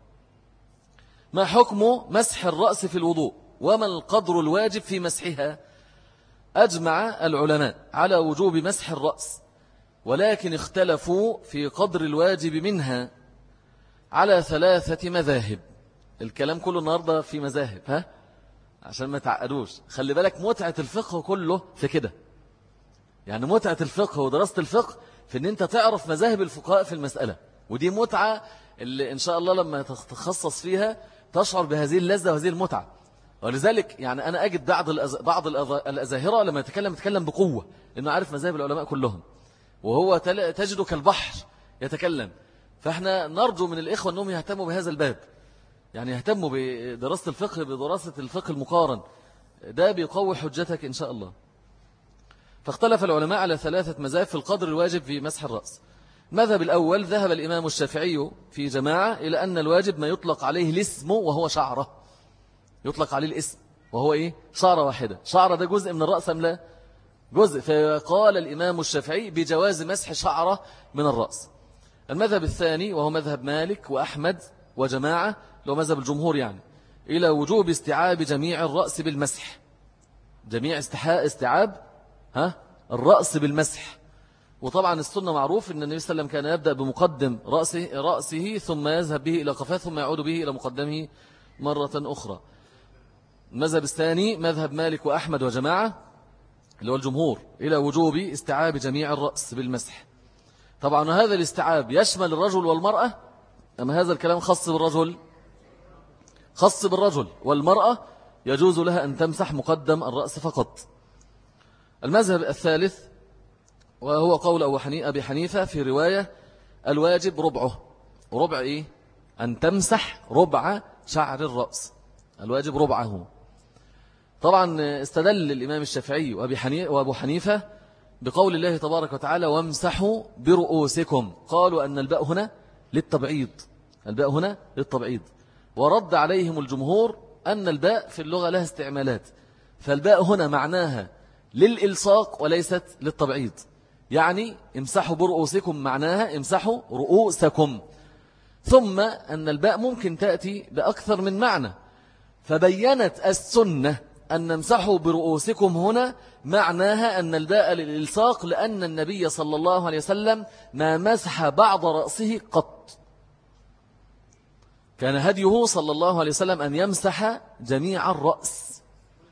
ما حكم مسح الرأس في الوضوء وما القدر الواجب في مسحها؟ أجمع العلماء على وجوب مسح الرأس، ولكن اختلفوا في قدر الواجب منها على ثلاثة مذاهب. الكلام كله النهاردة في مذاهب، ها عشان ما تعقدوش. خلي بالك متعة الفقه كله في كده، يعني متعة الفقه ودراسة الفقه في ان انت تعرف مذاهب الفقهاء في المسألة، ودي متعة اللي ان شاء الله لما تتخصص فيها تشعر بهذه اللذة وهذه المتعة. ولذلك يعني أنا أجد بعض الأز... بعض الأزاهرة لما يتكلم يتكلم بقوة لأنه عارف مذاهب العلماء كلهم، وهو تل... تجده كالبحر يتكلم. فإحنا نرجو من الإخوة أنهم يهتموا بهذا الباب، يعني يهتموا بدراسة الفقه بدراسة الفقه المقارن، ده بيقوي حجتك إن شاء الله. فاختلف العلماء على ثلاثة مذاهب في القدر الواجب في مسح الرأس. المذهب الأول ذهب الإمام الشافعي في جماعة إلى أن الواجب ما يطلق عليه الاسم وهو شعره، يطلق عليه الاسم وهو إيه؟ شعرة واحدة. شعرة ده جزء من الرأس أم لا؟ جزء. فقال الإمام الشافعي بجواز مسح شعرة من الرأس. المذهب الثاني وهو مذهب مالك وأحمد وجماعة لو مذهب الجمهور يعني إلى وجوب استيعاب جميع الرأس بالمسح، جميع استحاء استيعاب ها الرأس بالمسح. وطبعا السنة معروف أن النبي صلى الله عليه وسلم كان يبدأ بمقدم رأسه, رأسه ثم يذهب به إلى قفاه ثم يعود به إلى مقدمه مرة أخرى. المذهب الثاني مذهب مالك وأحمد وجماعة اللي هو الجمهور إلى وجوب استيعاب جميع الرأس بالمسح. طبعا هذا الاستيعاب يشمل الرجل والمرأة، أما هذا الكلام خاص بالرجل خاص بالرجل والمرأة يجوز لها أن تمسح مقدم الرأس فقط. المذهب الثالث وهو قول أبي حنيفة في رواية الواجب ربعه. ربع إيه؟ أن تمسح ربع شعر الرأس، الواجب ربعه. طبعا استدل الإمام الشافعي وأبو حنيفة بقول الله تبارك وتعالى وامسحوا برؤوسكم، قالوا أن الباء هنا للتبعيض، الباء هنا للتبعيض. ورد عليهم الجمهور أن الباء في اللغة لها استعمالات، فالباء هنا معناها للإلصاق وليست للتبعيض. يعني امسحوا برؤوسكم معناها امسحوا رؤوسكم. ثم أن الباء ممكن تأتي بأكثر من معنى، فبينت السنة أن امسحوا برؤوسكم هنا معناها أن الباء للإلصاق، لأن النبي صلى الله عليه وسلم ما مسح بعض رأسه قط، كان هديه صلى الله عليه وسلم أن يمسح جميع الرأس.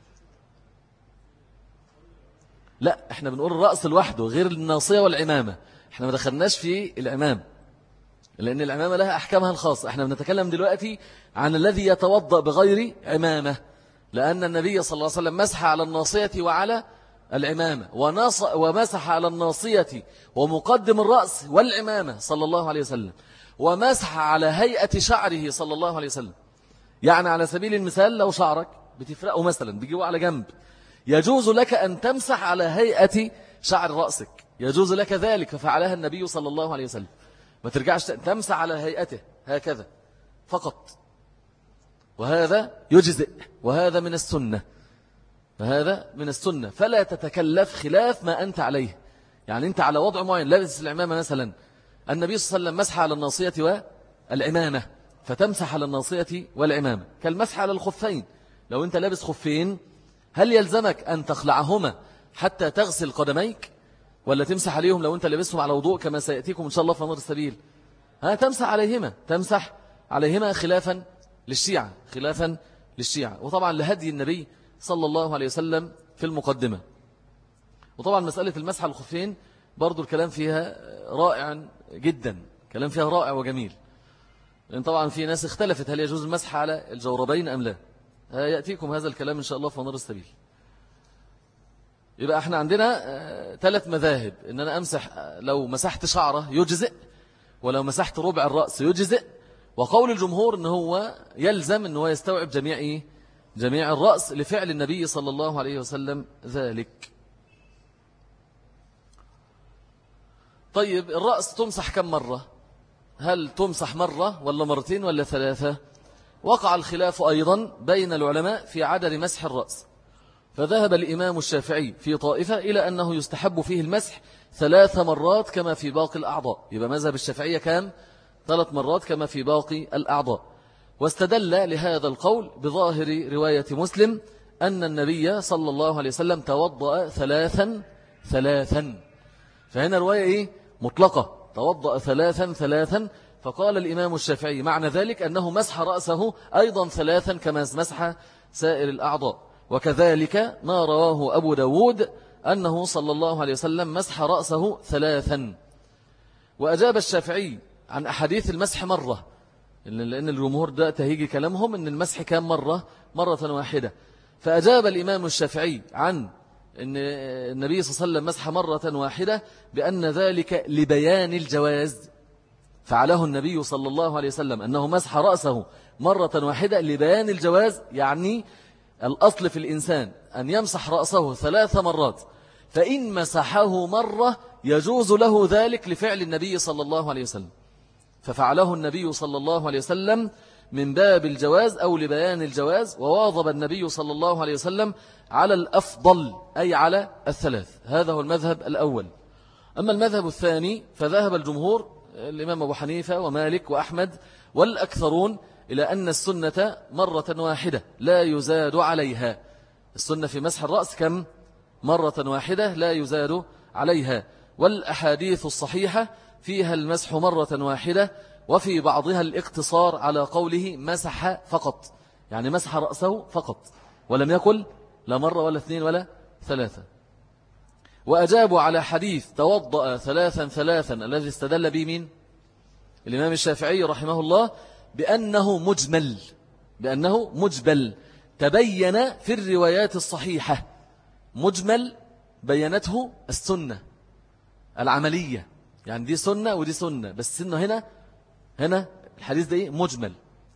لا احنا بنقول الرأس لوحده غير الناصية والعمامة، احنا ما دخلناش في العمام لأن العمامة لها أحكامها الخاصة. احنا بنتكلم دلوقتي عن الذي يتوضأ بغير عمامة، لأن النبي صلى الله عليه وسلم مسح على الناصية وعلى العمامة، ومسح على الناصية ومقدم الرأس والعمامة صلى الله عليه وسلم، ومسح على هيئة شعره صلى الله عليه وسلم. يعني على سبيل المثال لو شعرك بتفرقه مثلا بيجيبه على جنب، يجوز لك أن تمسح على هيئة شعر رأسك، يجوز لك ذلك، ففعلها النبي صلى الله عليه وسلم. ما ترجعش تمسح على هيئته هكذا فقط، وهذا يجزئ، وهذا من السنة، فهذا من السنة. فلا تتكلف خلاف ما أنت عليه. يعني أنت على وضع معين لابس العمامة مثلا، النبي صلى الله عليه وسلم مسح على الناصية والعمامة، فتمسح على الناصية والعمامة. كالمسح على الخفين، لو أنت لابس خفين هل يلزمك أن تخلعهما حتى تغسل قدميك، ولا تمسح عليهم لو أنت لابسهم على وضوء كما سيأتيكم إن شاء الله في أمر السبيل؟ ها تمسح عليهما، تمسح عليهما خلافا للشيعة، خلافا للشيعة وطبعا لهدي النبي صلى الله عليه وسلم في المقدمة. وطبعا مسألة المسح على الخفين برضو الكلام فيها رائع جدا، كلام فيها رائع وجميل، لأن طبعا في ناس اختلفت هل يجوز المسح على الجوربين أم لا. يأتيكم هذا الكلام إن شاء الله في منار السبيل. يبقى احنا عندنا ثلاث مذاهب، إن أنا أمسح لو مسحت شعره يجزئ، ولو مسحت ربع الرأس يجزئ، وقول الجمهور إن هو يلزم إن هو يستوعب جميع إيه؟ جميع الرأس لفعل النبي صلى الله عليه وسلم ذلك. طيب الرأس تمسح كم مرة؟ هل تمسح مرة ولا مرتين ولا ثلاثة؟ وقع الخلاف أيضا بين العلماء في عدد مسح الرأس، فذهب الإمام الشافعي في طائفة إلى أنه يستحب فيه المسح ثلاث مرات كما في باقي الأعضاء. يبقى مذهب الشافعية كام؟ ثلاث مرات كما في باقي الأعضاء. واستدل لهذا القول بظاهر رواية مسلم أن النبي صلى الله عليه وسلم توضأ ثلاثا ثلاثا، فهنا رواية إيه؟ مطلقة، توضأ ثلاثا ثلاثا. فقال الإمام الشافعي معنى ذلك أنه مسح رأسه أيضا ثلاثا كما مسح سائر الأعضاء. وكذلك ما رواه أبو داود أنه صلى الله عليه وسلم مسح رأسه ثلاثا. وأجاب الشافعي عن أحاديث المسح مرة، لأن الجمهور ده تهيجي كلامهم أن المسح كان مرة مرة واحدة. فأجاب الإمام الشافعي عن أن النبي صلى الله عليه وسلم مسح مرة واحدة بأن ذلك لبيان الجواز، فعله النبي صلى الله عليه وسلم أنه مسح رأسه مرة واحدة لبيان الجواز، يعني الأصل في الإنسان أن يمسح رأسه ثلاث مرات، فإن مسحه مرة يجوز له ذلك لفعل النبي صلى الله عليه وسلم، ففعله النبي صلى الله عليه وسلم من باب الجواز أو لبيان الجواز. وواظب النبي صلى الله عليه وسلم على الأفضل أي على الثلاث. هذا هو المذهب الأول. أما المذهب الثاني فذهب الجمهور الإمام أبو حنيفة ومالك وأحمد والأكثرون إلى أن السنة مرة واحدة لا يزاد عليها. السنة في مسح الرأس كم؟ مرة واحدة لا يزاد عليها. والأحاديث الصحيحة فيها المسح مرة واحدة، وفي بعضها الاقتصار على قوله مسح فقط، يعني مسح رأسه فقط، ولم يقل لا مرة ولا اثنين ولا ثلاثة. وأجابوا على حديث توضأ ثلاثا ثلاثا الذي استدل به مين؟ الإمام الشافعي رحمه الله بأنه مجمل، بأنه مجمل تبين في الروايات الصحيحة. مجمل بينته السنة العملية، يعني دي سنة ودي سنة، بس السنة هنا هنا الحديث ده مجمل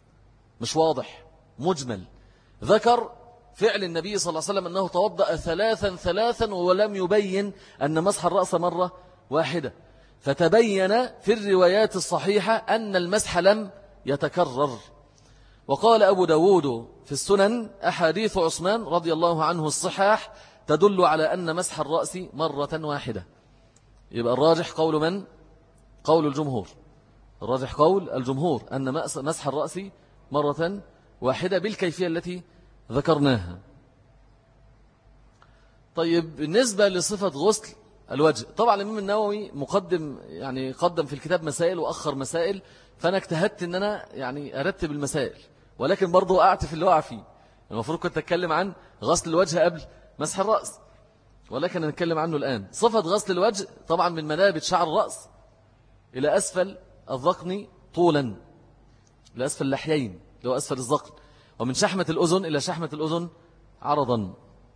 مش واضح، مجمل ذكر فعل النبي صلى الله عليه وسلم أنه توضأ ثلاثا ثلاثا ولم يبين أن مسح الرأس مرة واحدة، فتبين في الروايات الصحيحة أن المسح لم يتكرر. وقال أبو داود في السنن أحاديث عثمان رضي الله عنه الصحاح تدل على أن مسح الرأس مرة واحدة. يبقى الراجح قول من؟ قول الجمهور. الراجح قول الجمهور أن مسح الرأس مرة واحدة بالكيفية التي ذكرناها. طيب بالنسبة لصفة غسل الوجه، طبعا الإمام النووي مقدم يعني قدم في الكتاب مسائل وأخر مسائل، فأنا اجتهدت أن أنا يعني أرتب المسائل، ولكن برضو وقعت في اللي وقع فيه. المفروض كنت أتكلم عن غسل الوجه قبل مسح الرأس، ولكن نتكلم عنه الآن. صفة غسل الوجه طبعا من منابت شعر الرأس إلى أسفل الذقن طولا، إلى أسفل اللحيين اللي هو أسفل الذقن، ومن شحمة الأذن إلى شحمة الأذن عرضا.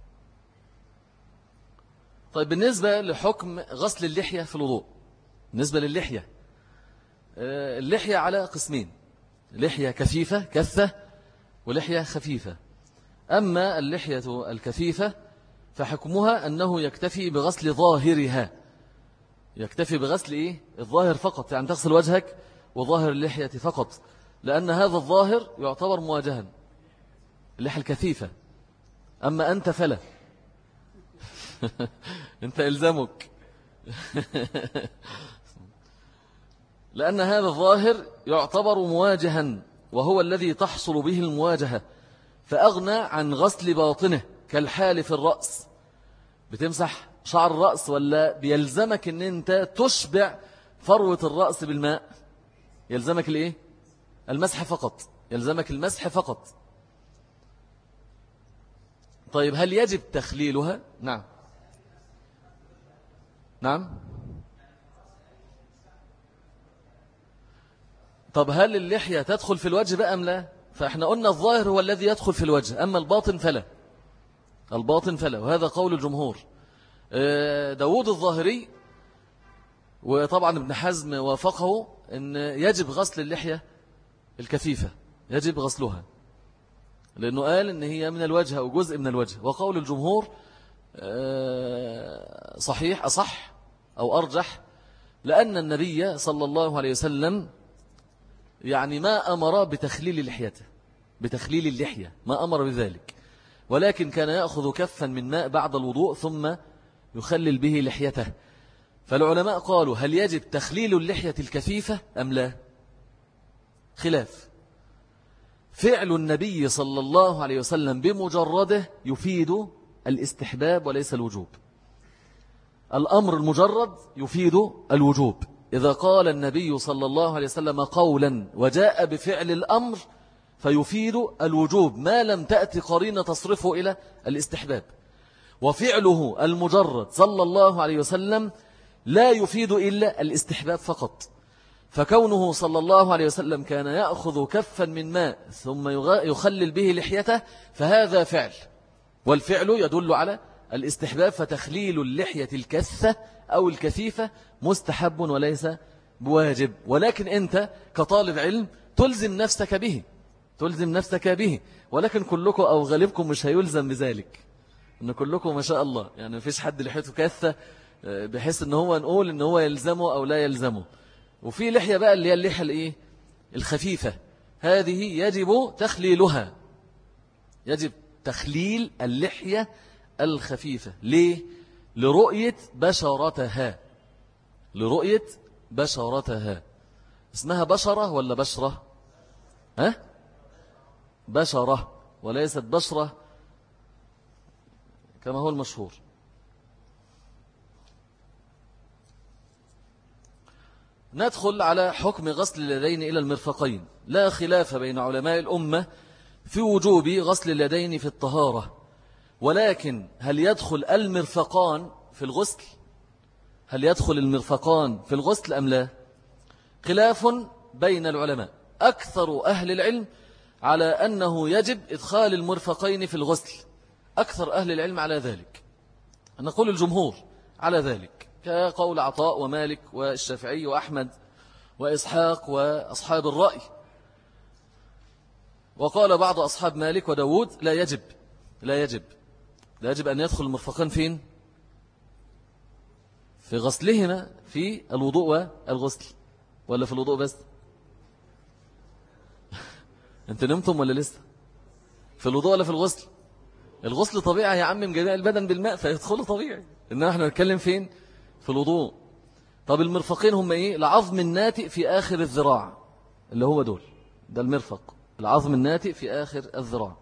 طيب بالنسبة لحكم غسل اللحية في الوضوء، بالنسبة للحية، اللحية على قسمين: لحية كثيفة كثة ولحية خفيفة. أما اللحية الكثيفة فحكمها أنه يكتفي بغسل ظاهرها، يكتفي بغسل إيه؟ الظاهر فقط، يعني تغسل وجهك وظاهر اللحية فقط، لأن هذا الظاهر يعتبر مواجها، اللحية الكثيفة. أما أنت فلا أنت إلزامك لأن هذا الظاهر يعتبر مواجها، وهو الذي تحصل به المواجهة، فأغنى عن غسل باطنه كالحال في الرأس. بتمسح شعر الرأس ولا بيلزمك أن أنت تشبع فروة الرأس بالماء؟ يلزمك الإيه؟ المسح فقط، يلزمك المسح فقط. طيب هل يجب تخليلها؟ نعم نعم. طب هل اللحية تدخل في الوجه بقى أم لا؟ فإحنا قلنا الظاهر هو الذي يدخل في الوجه، أما الباطن فلا، الباطن فلا، وهذا قول الجمهور. داود الظاهري وطبعا ابن حزم وافقه أن يجب غسل اللحية الكثيفة، يجب غسلها، لأنه قال أن هي من الوجه أو جزء من الوجه. وقول الجمهور صحيح أصح أو أرجح، لأن النبي صلى الله عليه وسلم يعني ما أمر بتخليل لحيته بتخليل اللحية، ما أمر بذلك، ولكن كان يأخذ كفا من ماء بعد الوضوء ثم يخلل به لحيته. فالعلماء قالوا هل يجب تخليل اللحية الكثيفة أم لا؟ خلاف. فعل النبي صلى الله عليه وسلم بمجرده يفيد الاستحباب وليس الوجوب. الأمر المجرد يفيد الوجوب. إذا قال النبي صلى الله عليه وسلم قولا وجاء بفعل الأمر فيفيد الوجوب ما لم تأتي قرينة تصرفه إلى الاستحباب. وفعله المجرد صلى الله عليه وسلم لا يفيد إلا الاستحباب فقط. فكونه صلى الله عليه وسلم كان يأخذ كفا من ماء ثم يخلل به لحيته فهذا فعل، والفعل يدل على الاستحباب، فتخليل اللحية الكثة أو الكثيفة مستحب وليس بواجب. ولكن أنت كطالب علم تلزم نفسك به تلزم نفسك به ولكن كلكم أو غالبكم مش هيلزم بذلك، إن كلكم ما شاء الله يعني مفيش حد لحيته كثة بحيث إن هو نقول إن هو يلزمه أو لا يلزمه. وفي لحية بقى اللي هي اللحية الإيه؟ الخفيفة، هذه يجب تخليلها، يجب تخليل اللحية الخفيفة. ليه؟ لرؤية بشرتها لرؤية بشرتها اسمها بشرة ولا بشرة؟ ها؟ بشرة وليست بشرة كما هو المشهور. ندخل على حكم غسل اليدين إلى المرفقين. لا خلاف بين علماء الأمة في وجوب غسل اليدين في الطهارة، ولكن هل يدخل المرفقان في الغسل؟ هل يدخل المرفقان في الغسل أم لا؟ خلاف بين العلماء. أكثر أهل العلم على أنه يجب إدخال المرفقين في الغسل، أكثر أهل العلم على ذلك، نقول الجمهور على ذلك، كقول عطاء ومالك والشافعي وأحمد وإسحاق وأصحاب الرأي. وقال بعض أصحاب مالك وداود لا يجب لا يجب لا يجب أن يدخل المرفقان فين؟ في غسلهما في الوضوء والغسل، ولا في الوضوء بس؟ انت نمتم ولا لسه؟ في الوضوء ولا في الغسل؟ الغسل طبيعي يا عم من جميع البدن بالماء فيدخله طبيعي، إنما احنا نتكلم فين؟ في الوضوء. طب المرفقين هم ايه؟ العظم الناتئ في آخر الذراع، اللي هو دول، ده المرفق، العظم الناتئ في آخر الذراع.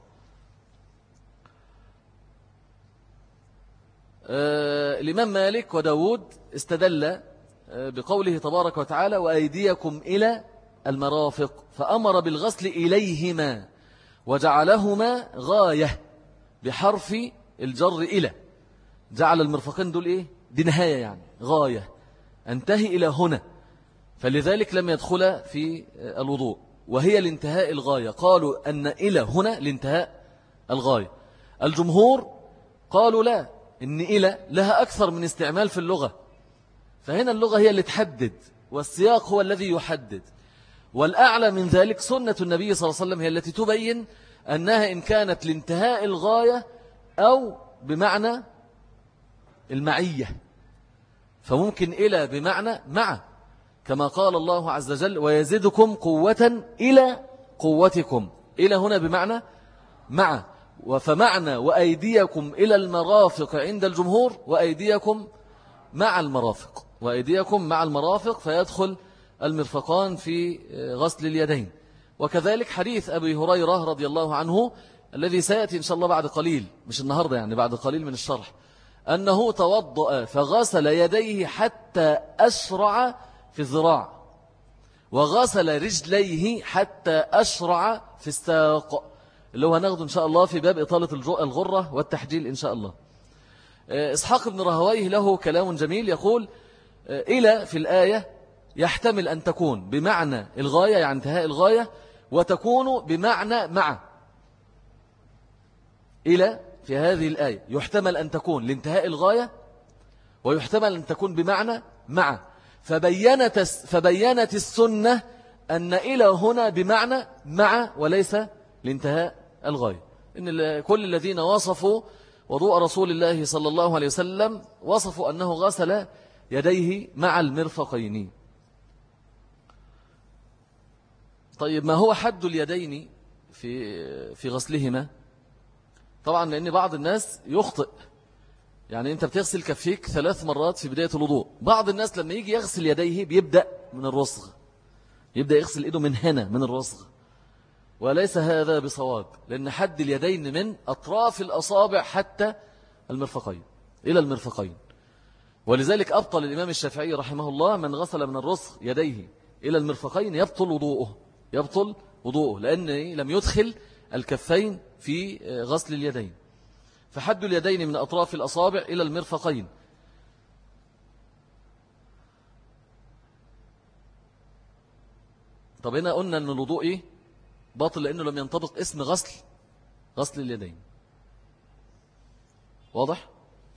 آه الإمام مالك وداود استدل آه بقوله تبارك وتعالى وأيديكم إلى المرافق، فأمر بالغسل إليهما وجعلهما غاية بحرف الجر إلى، جعل المرفقين دول إيه؟ دي نهاية يعني غاية، انتهي إلى هنا، فلذلك لم يدخل في الوضوء، وهي لانتهاء الغاية. قالوا أن إلى هنا لانتهاء الغاية. الجمهور قالوا لا، إن إلى لها أكثر من استعمال في اللغة، فهنا اللغة هي اللي تحدد والسياق هو الذي يحدد. والأعلى من ذلك سنة النبي صلى الله عليه وسلم هي التي تبين أنها إن كانت لانتهاء الغاية أو بمعنى المعية، فممكن إلى بمعنى مع، كما قال الله عز وجل ويزدكم قوة إلى قوتكم، إلى هنا بمعنى مع. وفمعنى وأيديكم إلى المرافق عند الجمهور وأيديكم مع المرافق، وأيديكم مع المرافق، فيدخل المرفقان في غسل اليدين. وكذلك حديث أبي هريرة رضي الله عنه الذي سيأتي إن شاء الله بعد قليل، مش النهاردة يعني، بعد قليل من الشرح، أنه توضأ فغسل يديه حتى أشرع في الذراع، وغسل رجليه حتى أشرع في الساق، اللي هو هناخده إن شاء الله في باب إطالة الغرة والتحجيل إن شاء الله. إسحاق بن راهويه له كلام جميل، يقول إلى في الآية يحتمل أن تكون بمعنى الغاية يعني انتهاء الغاية، وتكون بمعنى مع. إلى في هذه الآية يحتمل أن تكون لانتهاء الغاية، ويحتمل أن تكون بمعنى مع. فبينت, فبينت السنة أن إلى هنا بمعنى مع وليس لانتهاء الغاية. إن كل الذين وصفوا وضوء رسول الله صلى الله عليه وسلم وصفوا أنه غسل يديه مع المرفقين. طيب ما هو حد اليدين في في غسلهما؟ طبعا لأن بعض الناس يخطئ، يعني أنت بتغسل كفيك ثلاث مرات في بداية الوضوء، بعض الناس لما يجي يغسل يديه بيبدأ من الرسغ، يبدأ يغسل إيده من هنا من الرسغ، وليس هذا بصواب، لأن حد اليدين من أطراف الأصابع حتى المرفقين إلى المرفقين. ولذلك أبطل الإمام الشافعي رحمه الله من غسل من الرسغ يديه إلى المرفقين يبطل وضوءه، يبطل وضوءه لأنه لم يدخل الكفين في غسل اليدين. فحد اليدين من أطراف الأصابع إلى المرفقين. طب هنا قلنا أن الوضوء إيه؟ باطل لأنه لم ينطبق اسم غسل غسل اليدين. واضح؟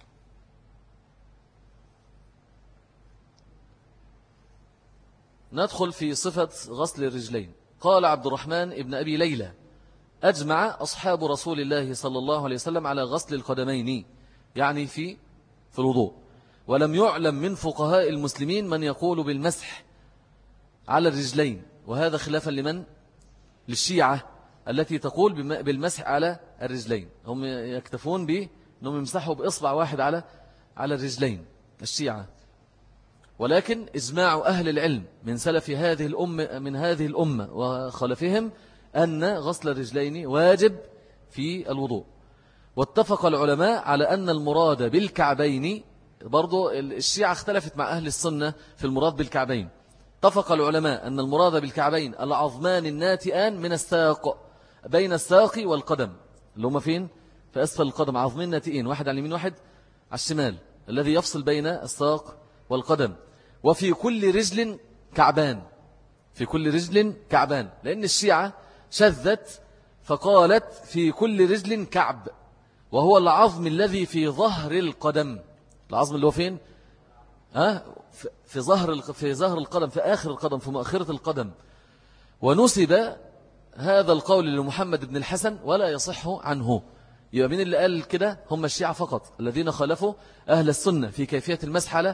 ندخل في صفة غسل الرجلين. قال عبد الرحمن ابن أبي ليلى: أجمع أصحاب رسول الله صلى الله عليه وسلم على غسل القدمين، يعني في في الوضوء، ولم يعلم من فقهاء المسلمين من يقول بالمسح على الرجلين، وهذا خلافا لمن؟ للشيعة التي تقول بالمسح على الرجلين، هم يكتفون بأنهم يمسحوا بإصبع واحد على على الرجلين الشيعة. ولكن إجماع أهل العلم من سلف هذه الأمة من هذه الأمة وخلفهم أن غسل الرجلين واجب في الوضوء. واتفق العلماء على أن المراد بالكعبين، برضو الشيعة اختلفت مع أهل السنة في المراد بالكعبين. اتفق العلماء أن المراد بالكعبين العظمان الناتئان من الساق، بين الساق والقدم، اللي هم فين؟ في أسفل القدم، عظمين ناتئين، واحد على اليمين واحد على الشمال، الذي يفصل بين الساق والقدم. وفي كل رجل كعبان، في كل رجل كعبان، لأن الشيعة شذت فقالت في كل رجل كعب، وهو العظم الذي في ظهر القدم. العظم اللي هو فين؟ ها؟ في ظهر في ظهر القدم، في آخر القدم، في مؤخرة القدم. ونسب هذا القول لمحمد بن الحسن ولا يصح عنه. يبقى مين اللي قال كده؟ هم الشيعة فقط الذين خالفوا أهل السنة في كيفية المسح على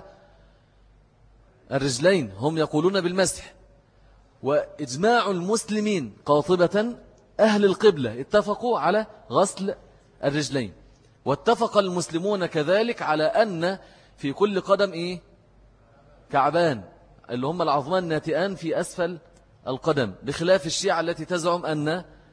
الرجلين، هم يقولون بالمسح. وإجماع المسلمين قاطبة أهل القبلة اتفقوا على غسل الرجلين. واتفق المسلمون كذلك على أن في كل قدم إيه؟ كعبان، اللي هم العظمان الناتئان في أسفل القدم، بخلاف الشيعة التي تزعم أن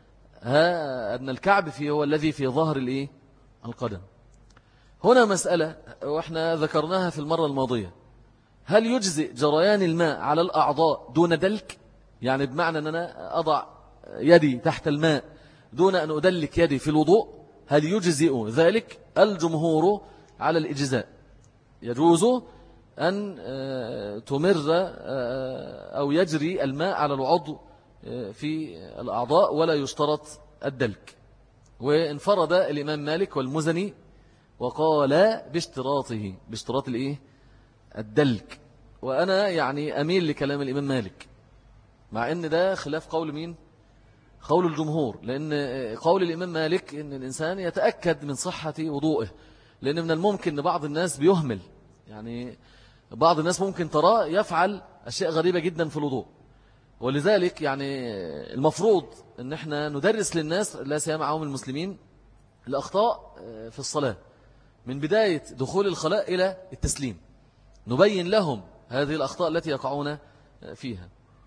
ها أن الكعب فيه هو الذي في ظهر الإيه؟ القدم. هنا مسألة وإحنا ذكرناها في المرة الماضية: هل يجزئ جريان الماء على الأعضاء دون دلك؟ يعني بمعنى أن أنا أضع يدي تحت الماء دون أن أدلك يدي في الوضوء، هل يجزئ ذلك؟ الجمهور على الإجزاء، يجوز أن تمر أو يجري الماء على العضو في الأعضاء ولا يشترط الدلك. وانفرد الإمام مالك والمزني وقال باشتراطه، باشتراط الإيه؟ الدلك. وأنا يعني أميل لكلام الإمام مالك، مع أن ده خلاف قول مين؟ قول الجمهور، لأن قول الإمام مالك أن الإنسان يتأكد من صحة وضوءه، لأن من الممكن أن بعض الناس بيهمل، يعني بعض الناس ممكن تراه يفعل أشياء غريبة جدا في الوضوء. ولذلك يعني المفروض أن احنا ندرس للناس لا سيما عوام المسلمين الأخطاء في الصلاة من بداية دخول الخلاء إلى التسليم، نبين لهم هذه الأخطاء التي يقعون فيها.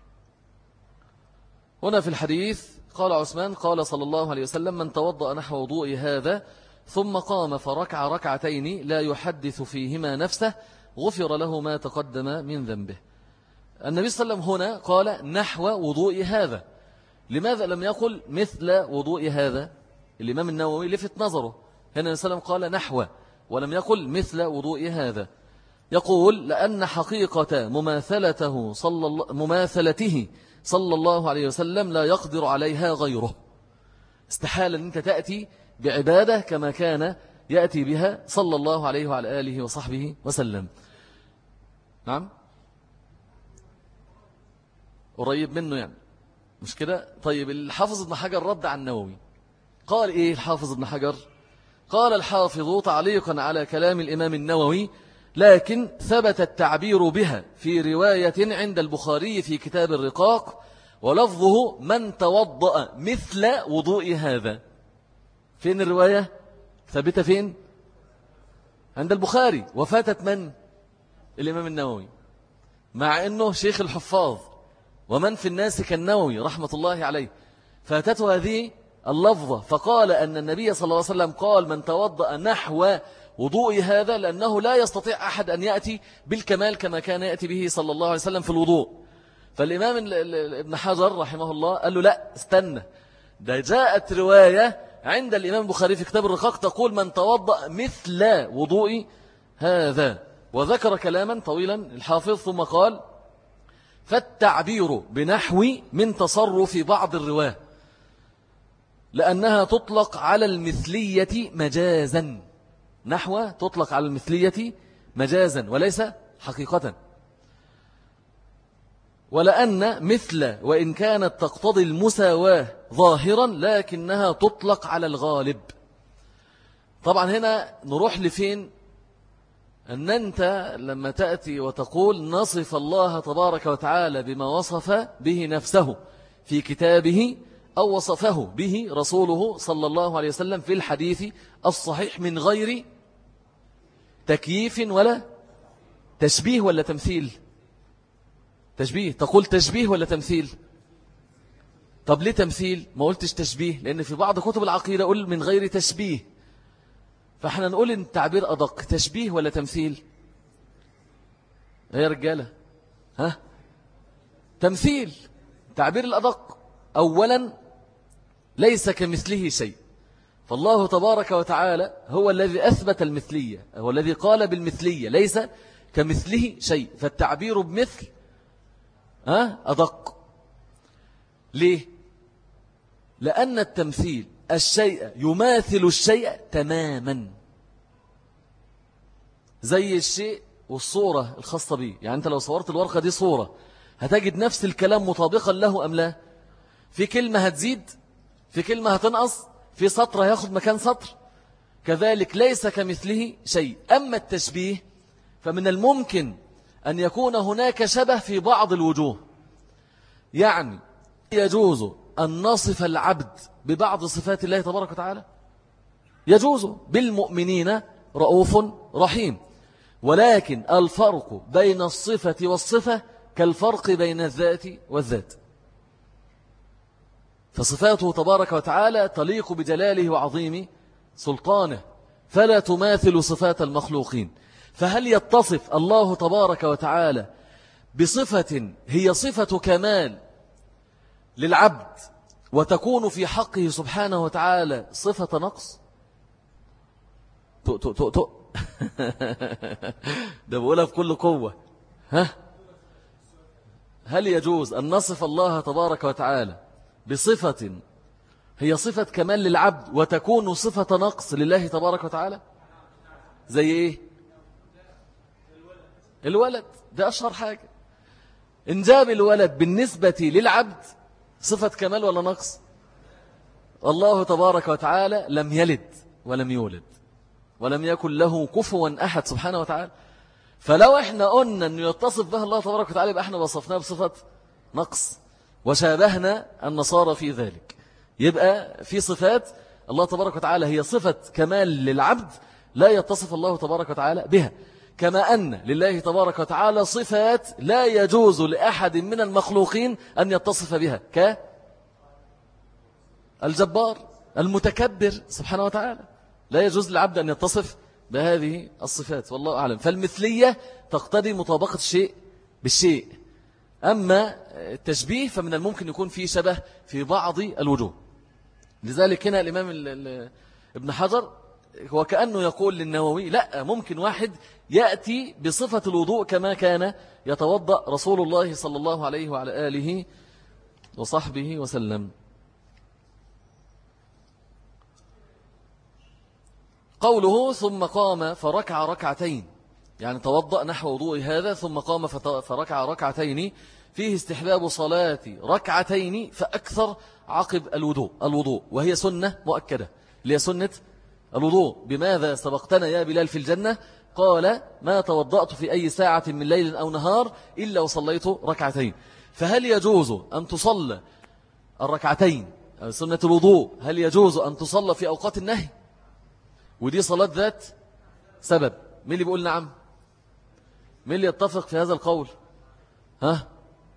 هنا في الحديث قال عثمان قال صلى الله عليه وسلم: من توضأ نحو وضوء هذا ثم قام فركع ركعتين لا يحدث فيهما نفسه غفر له ما تقدم من ذنبه. النبي صلى الله عليه وسلم هنا قال نحو وضوء هذا، لماذا لم يقل مثل وضوء هذا؟ الإمام النووي لفت نظره، هنا النبي صلى الله عليه وسلم قال نحو ولم يقل مثل وضوء هذا. يقول لأن حقيقة مماثلته صلى الله مماثلته صلى الله عليه وسلم لا يقدر عليها غيره. استحال أن أنت تأتي بعبادة كما كان يأتي بها صلى الله عليه وعلى آله وصحبه وسلم. نعم، قريب منه يعني، مش كده؟ طيب الحافظ ابن حجر رد على النووي، قال إيه الحافظ ابن حجر؟ قال الحافظ تعليقا على كلام الإمام النووي: لكن ثبت التعبير بها في رواية عند البخاري في كتاب الرقاق، ولفظه من توضأ مثل وضوء هذا. فين الرواية؟ ثابتة فين؟ عند البخاري. وفاتت من؟ الإمام النووي، مع أنه شيخ الحفاظ ومن في الناس كالنووي رحمة الله عليه. فاتته هذه اللفظة، فقال أن النبي صلى الله عليه وسلم قال من توضأ نحو وضوء هذا، لأنه لا يستطيع أحد أن يأتي بالكمال كما كان يأتي به صلى الله عليه وسلم في الوضوء. فالإمام ابن حجر رحمه الله قال له لا استنى، ده جاءت رواية عند الإمام البخاري في كتاب الرقاق تقول من توضأ مثل وضوء هذا، وذكر كلاما طويلا الحافظ ثم قال فالتعبير بنحو من تصرف بعض الرواه، لأنها تطلق على المثلية مجازا. نحو تطلق على المثلية مجازا وليس حقيقة. ولأن مثل وإن كانت تقتضي المساواة ظاهرا لكنها تطلق على الغالب. طبعا هنا نروح لفين؟ أن أنت لما تأتي وتقول نصف الله تبارك وتعالى بما وصف به نفسه في كتابه أو وصفه به رسوله صلى الله عليه وسلم في الحديث الصحيح من غير تكييف ولا تشبيه ولا تمثيل. تشبيه، تقول تشبيه ولا تمثيل؟ طب ليه تمثيل؟ ما قلتش تشبيه، لأن في بعض كتب العقيدة قل من غير تشبيه، فاحنا نقول ان التعبير أدق، تشبيه ولا تمثيل؟ يا رجالة ها؟ تمثيل، تعبير الأدق. أولا ليس كمثله شيء، فالله تبارك وتعالى هو الذي أثبت المثلية، هو الذي قال بالمثلية ليس كمثله شيء، فالتعبير بمثل ها أدق. ليه؟ لأن التمثيل الشيء يماثل الشيء تماما، زي الشيء والصورة الخاصة به. يعني أنت لو صورت الورقة دي صورة هتجد نفس الكلام مطابقا له أم لا؟ في كلمة هتزيد، في كلمة هتنقص، في سطر هياخد مكان سطر. كذلك ليس كمثله شيء. أما التشبيه فمن الممكن أن يكون هناك شبه في بعض الوجوه، يعني يجوز أن نصف العبد ببعض صفات الله تبارك وتعالى، يجوز بالمؤمنين رؤوف رحيم، ولكن الفرق بين الصفة والصفة كالفرق بين الذات والذات. فصفاته تبارك وتعالى تليق بجلاله وعظيم سلطانه، فلا تماثل صفات المخلوقين. فهل يتصف الله تبارك وتعالى بصفة هي صفة كمال للعبد وتكون في حقه سبحانه وتعالى صفة نقص؟ تو تو تو تو ده بقولها بكل قوة. ها؟ هل يجوز أن نصف الله تبارك وتعالى بصفة هي صفة كمال للعبد وتكون صفة نقص لله تبارك وتعالى؟ زي إيه؟ الولد، ده أشهر حاجة. إن جاب الولد بالنسبة للعبد صفة كمال ولا نقص؟ الله تبارك وتعالى لم يلد ولم يولد ولم يكن له كفوا أحد سبحانه وتعالى. فلو احنا قلنا أنه يتصف به الله تبارك وتعالى يبقى احنا وصفناه بصفة نقص وشابهنا النصارى في ذلك. يبقى في صفات الله تبارك وتعالى هي صفة كمال للعبد لا يتصف الله تبارك وتعالى بها، كما أن لله تبارك وتعالى صفات لا يجوز لأحد من المخلوقين أن يتصف بها، كالجبار المتكبر سبحانه وتعالى، لا يجوز للعبد أن يتصف بهذه الصفات. والله أعلم. فالمثلية تقتضي مطابقة الشيء بالشيء، أما التشبيه فمن الممكن يكون فيه شبه في بعض الوجوه. لذلك هنا الإمام ابن حجر وكأنه يقول للنووي لا، ممكن واحد يأتي بصفة الوضوء كما كان يتوضأ رسول الله صلى الله عليه وعلى آله وصحبه وسلم. قوله ثم قام فركع ركعتين، يعني توضأ نحو وضوء هذا ثم قام فركع ركعتين، فيه استحباب صلاة ركعتين فأكثر عقب الوضوء الوضوء وهي سنة مؤكدة، اللي هي سنة الوضوء. بماذا سبقتنا يا بلال في الجنة؟ قال ما توضأت في أي ساعة من ليل أو نهار إلا وصليت ركعتين. فهل يجوز أن تصلى الركعتين سنة الوضوء، هل يجوز أن تصلى في أوقات النهي؟ ودي صلاة ذات سبب. مين اللي بيقول نعم؟ مين اللي يتفق في هذا القول؟ ها؟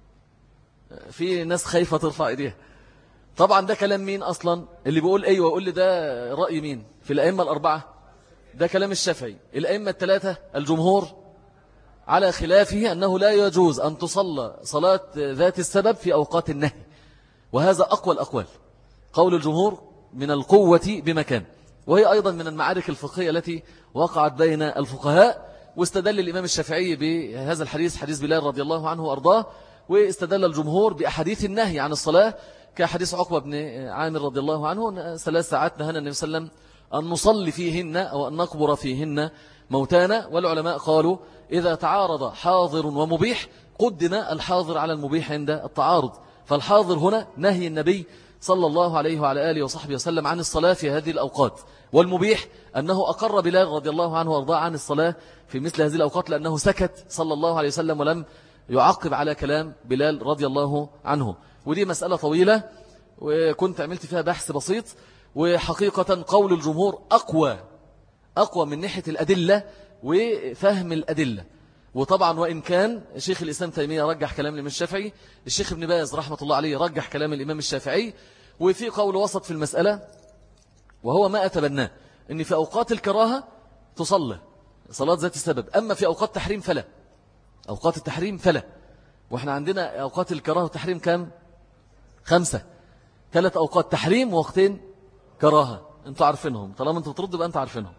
في ناس خايفة ترفع ايديها. طبعا ده كلام مين أصلا؟ اللي بيقول أيوة يقول لي ده رأي مين في الأئمة الأربعة؟ ده كلام الشافعي. الأئمة الثلاثة الجمهور على خلافه أنه لا يجوز أن تصلى صلاة ذات السبب في أوقات النهي، وهذا أقوى الأقوال. قول الجمهور من القوة بمكان، وهي أيضا من المعارك الفقهية التي وقعت بين الفقهاء. واستدل الإمام الشافعي بهذا الحديث، حديث بلال رضي الله عنه وأرضاه، واستدل الجمهور بأحاديث النهي عن الصلاة كحديث عقبة بن عامر رضي الله عنه، ثلاث ساعات نهانا النبي صلى الله عليه وسلم أن نصلي فيهن أو أن نقبر فيهن موتانا. والعلماء قالوا إذا تعارض حاضر ومبيح قدم الحاضر على المبيح عند التعارض. فالحاضر هنا نهي النبي صلى الله عليه وعلى آله وصحبه وسلم عن الصلاة في هذه الأوقات، والمبيح أنه أقر بلال رضي الله عنه وارضاه عن الصلاة في مثل هذه الأوقات لأنه سكت صلى الله عليه وسلم ولم يعقب على كلام بلال رضي الله عنه. ودي مسألة طويلة وكنت عملت فيها بحث بسيط، وحقيقة قول الجمهور أقوى أقوى من ناحية الأدلة وفهم الأدلة. وطبعا وإن كان الشيخ الإسلام تيمية رجح كلام الإمام الشافعي، الشيخ ابن باز رحمة الله عليه رجح كلام الإمام الشافعي، وفي قول وسط في المسألة وهو ما أتبناه، إن في أوقات الكراهة تصلى صلاة ذات السبب، أما في أوقات تحريم فلا. أوقات التحريم فلا. وإحنا عندنا أوقات الكراهة والتحريم كام؟ خمسة. ثلاث أوقات تحريم ووقتين كراهة، أنتوا عارفينهم. طالما أنتوا بتردوا بقى أنتوا عارفينهم.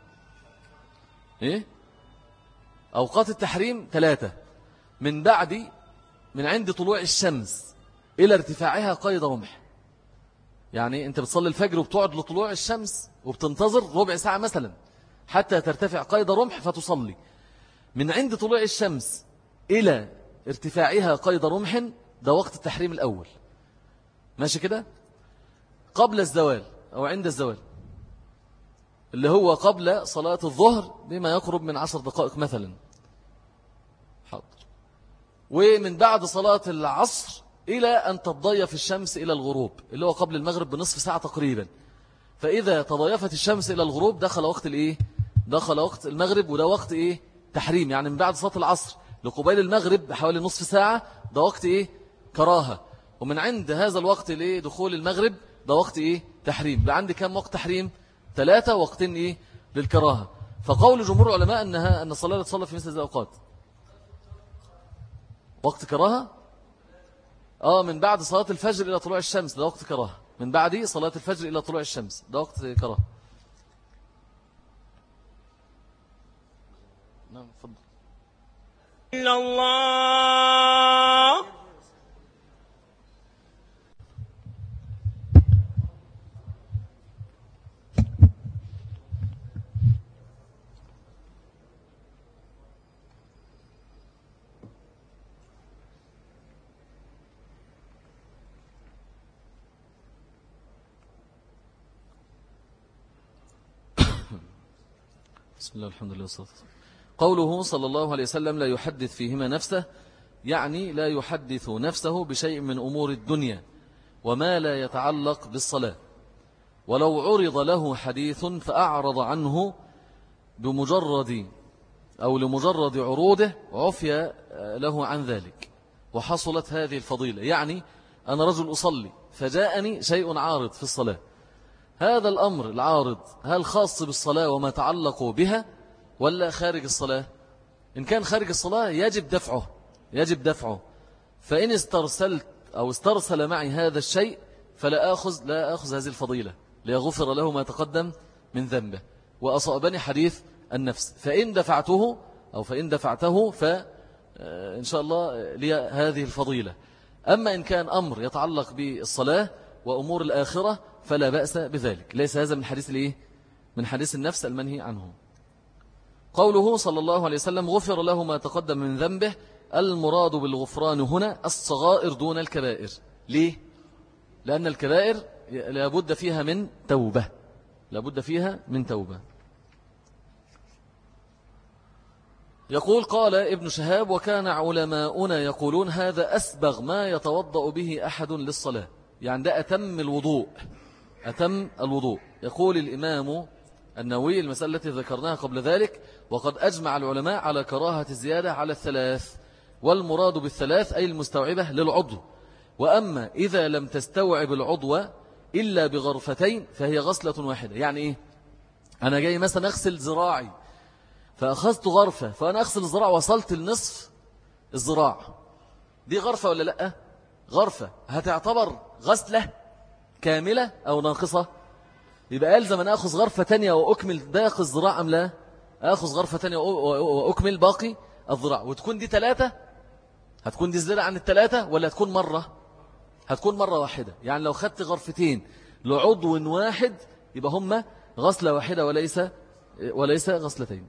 إيه؟ أوقات التحريم ثلاثة: من بعد من عند طلوع الشمس إلى ارتفاعها قيد رمح. يعني أنت بتصلي الفجر وبتقعد لطلوع الشمس وبتنتظر ربع ساعة مثلا حتى ترتفع قيد رمح فتصلي. من عند طلوع الشمس إلى ارتفاعها قيد رمح ده وقت التحريم الأول، ماشي كده؟ قبل الزوال أو عند الزوال اللي هو قبل صلاة الظهر بما يقرب من عشر دقائق مثلا، حاضر. ومن بعد صلاة العصر إلى أن تتضيف الشمس إلى الغروب اللي هو قبل المغرب بنصف ساعة تقريبا. فإذا تضيفت الشمس إلى الغروب دخل وقت الإيه؟ دخل وقت المغرب، وده وقت إيه؟ تحريم. يعني من بعد صلاة العصر لقبيل المغرب بحوالي نصف ساعة ده وقت إيه؟ كراهة. ومن عند هذا الوقت لإيه؟ دخول المغرب ده وقت إيه؟ تحريم. بقى عندي كم وقت تحريم؟ ثلاثة وقتين إيه؟ للكراهة. فقول جمهور العلماء أنها أن الصلاة تصلى في مثل هذه الأوقات وقت كراهة. آه من بعد صلاة الفجر إلى طلوع الشمس ده وقت كراهة. من بعد صلاة الفجر إلى طلوع الشمس ده وقت كراهة. نعم فضل. إلا الله. بسم الله الحمد لله والصلاة والسلام. قوله صلى الله عليه وسلم لا يحدث فيهما نفسه، يعني لا يحدث نفسه بشيء من أمور الدنيا وما لا يتعلق بالصلاة، ولو عرض له حديث فأعرض عنه بمجرد أو لمجرد عروضه عفي له عن ذلك وحصلت هذه الفضيلة. يعني أنا رجل أصلي فجاءني شيء عارض في الصلاة، هذا الأمر العارض هل خاص بالصلاة وما تعلق بها ولا خارج الصلاة؟ إن كان خارج الصلاة يجب دفعه يجب دفعه فإن استرسلت أو استرسل معي هذا الشيء فلا أخذ لا أخذ هذه الفضيلة ليغفر له ما تقدم من ذنبه وأصابني حديث النفس. فإن دفعته أو فإن دفعته فإن شاء الله لي هذه الفضيلة. أما إن كان أمر يتعلق بالصلاة وأمور الآخرة فلا بأس بذلك. ليس هذا من حديث الإيه؟ من حديث النفس المنهي عنه. قوله صلى الله عليه وسلم غفر له ما تقدم من ذنبه، المراد بالغفران هنا الصغائر دون الكبائر. ليه؟ لأن الكبائر لابد فيها من توبة لابد فيها من توبة يقول قال ابن شهاب وكان علماؤنا يقولون هذا أسبغ ما يتوضأ به أحد للصلاة، يعني ده أتم الوضوء، أتم الوضوء. يقول الإمام النووي المسألة التي ذكرناها قبل ذلك وقد أجمع العلماء على كراهة الزيادة على الثلاث، والمراد بالثلاث أي المستوعبة للعضو، وأما إذا لم تستوعب العضو إلا بغرفتين فهي غسلة واحدة. يعني إيه؟ أنا جاي مثلا أغسل ذراعي فأخذت غرفة، فأنا أغسل الذراع وصلت لنصف الذراع، دي غرفة ولا لأ؟ غرفة، هتعتبر غسلة كاملة أو ناقصة؟ يبقى ألزم أن أخذ غرفة تانية وأكمل باقي الذراع أم لا؟ أخذ غرفة تانية وأكمل باقي الذراع، وتكون دي ثلاثة، هتكون دي زيادة عن الثلاثة ولا تكون مرة؟ هتكون مرة واحدة. يعني لو خدت غرفتين لعضو واحد يبقى هم غسلة واحدة وليس وليس غسلتين.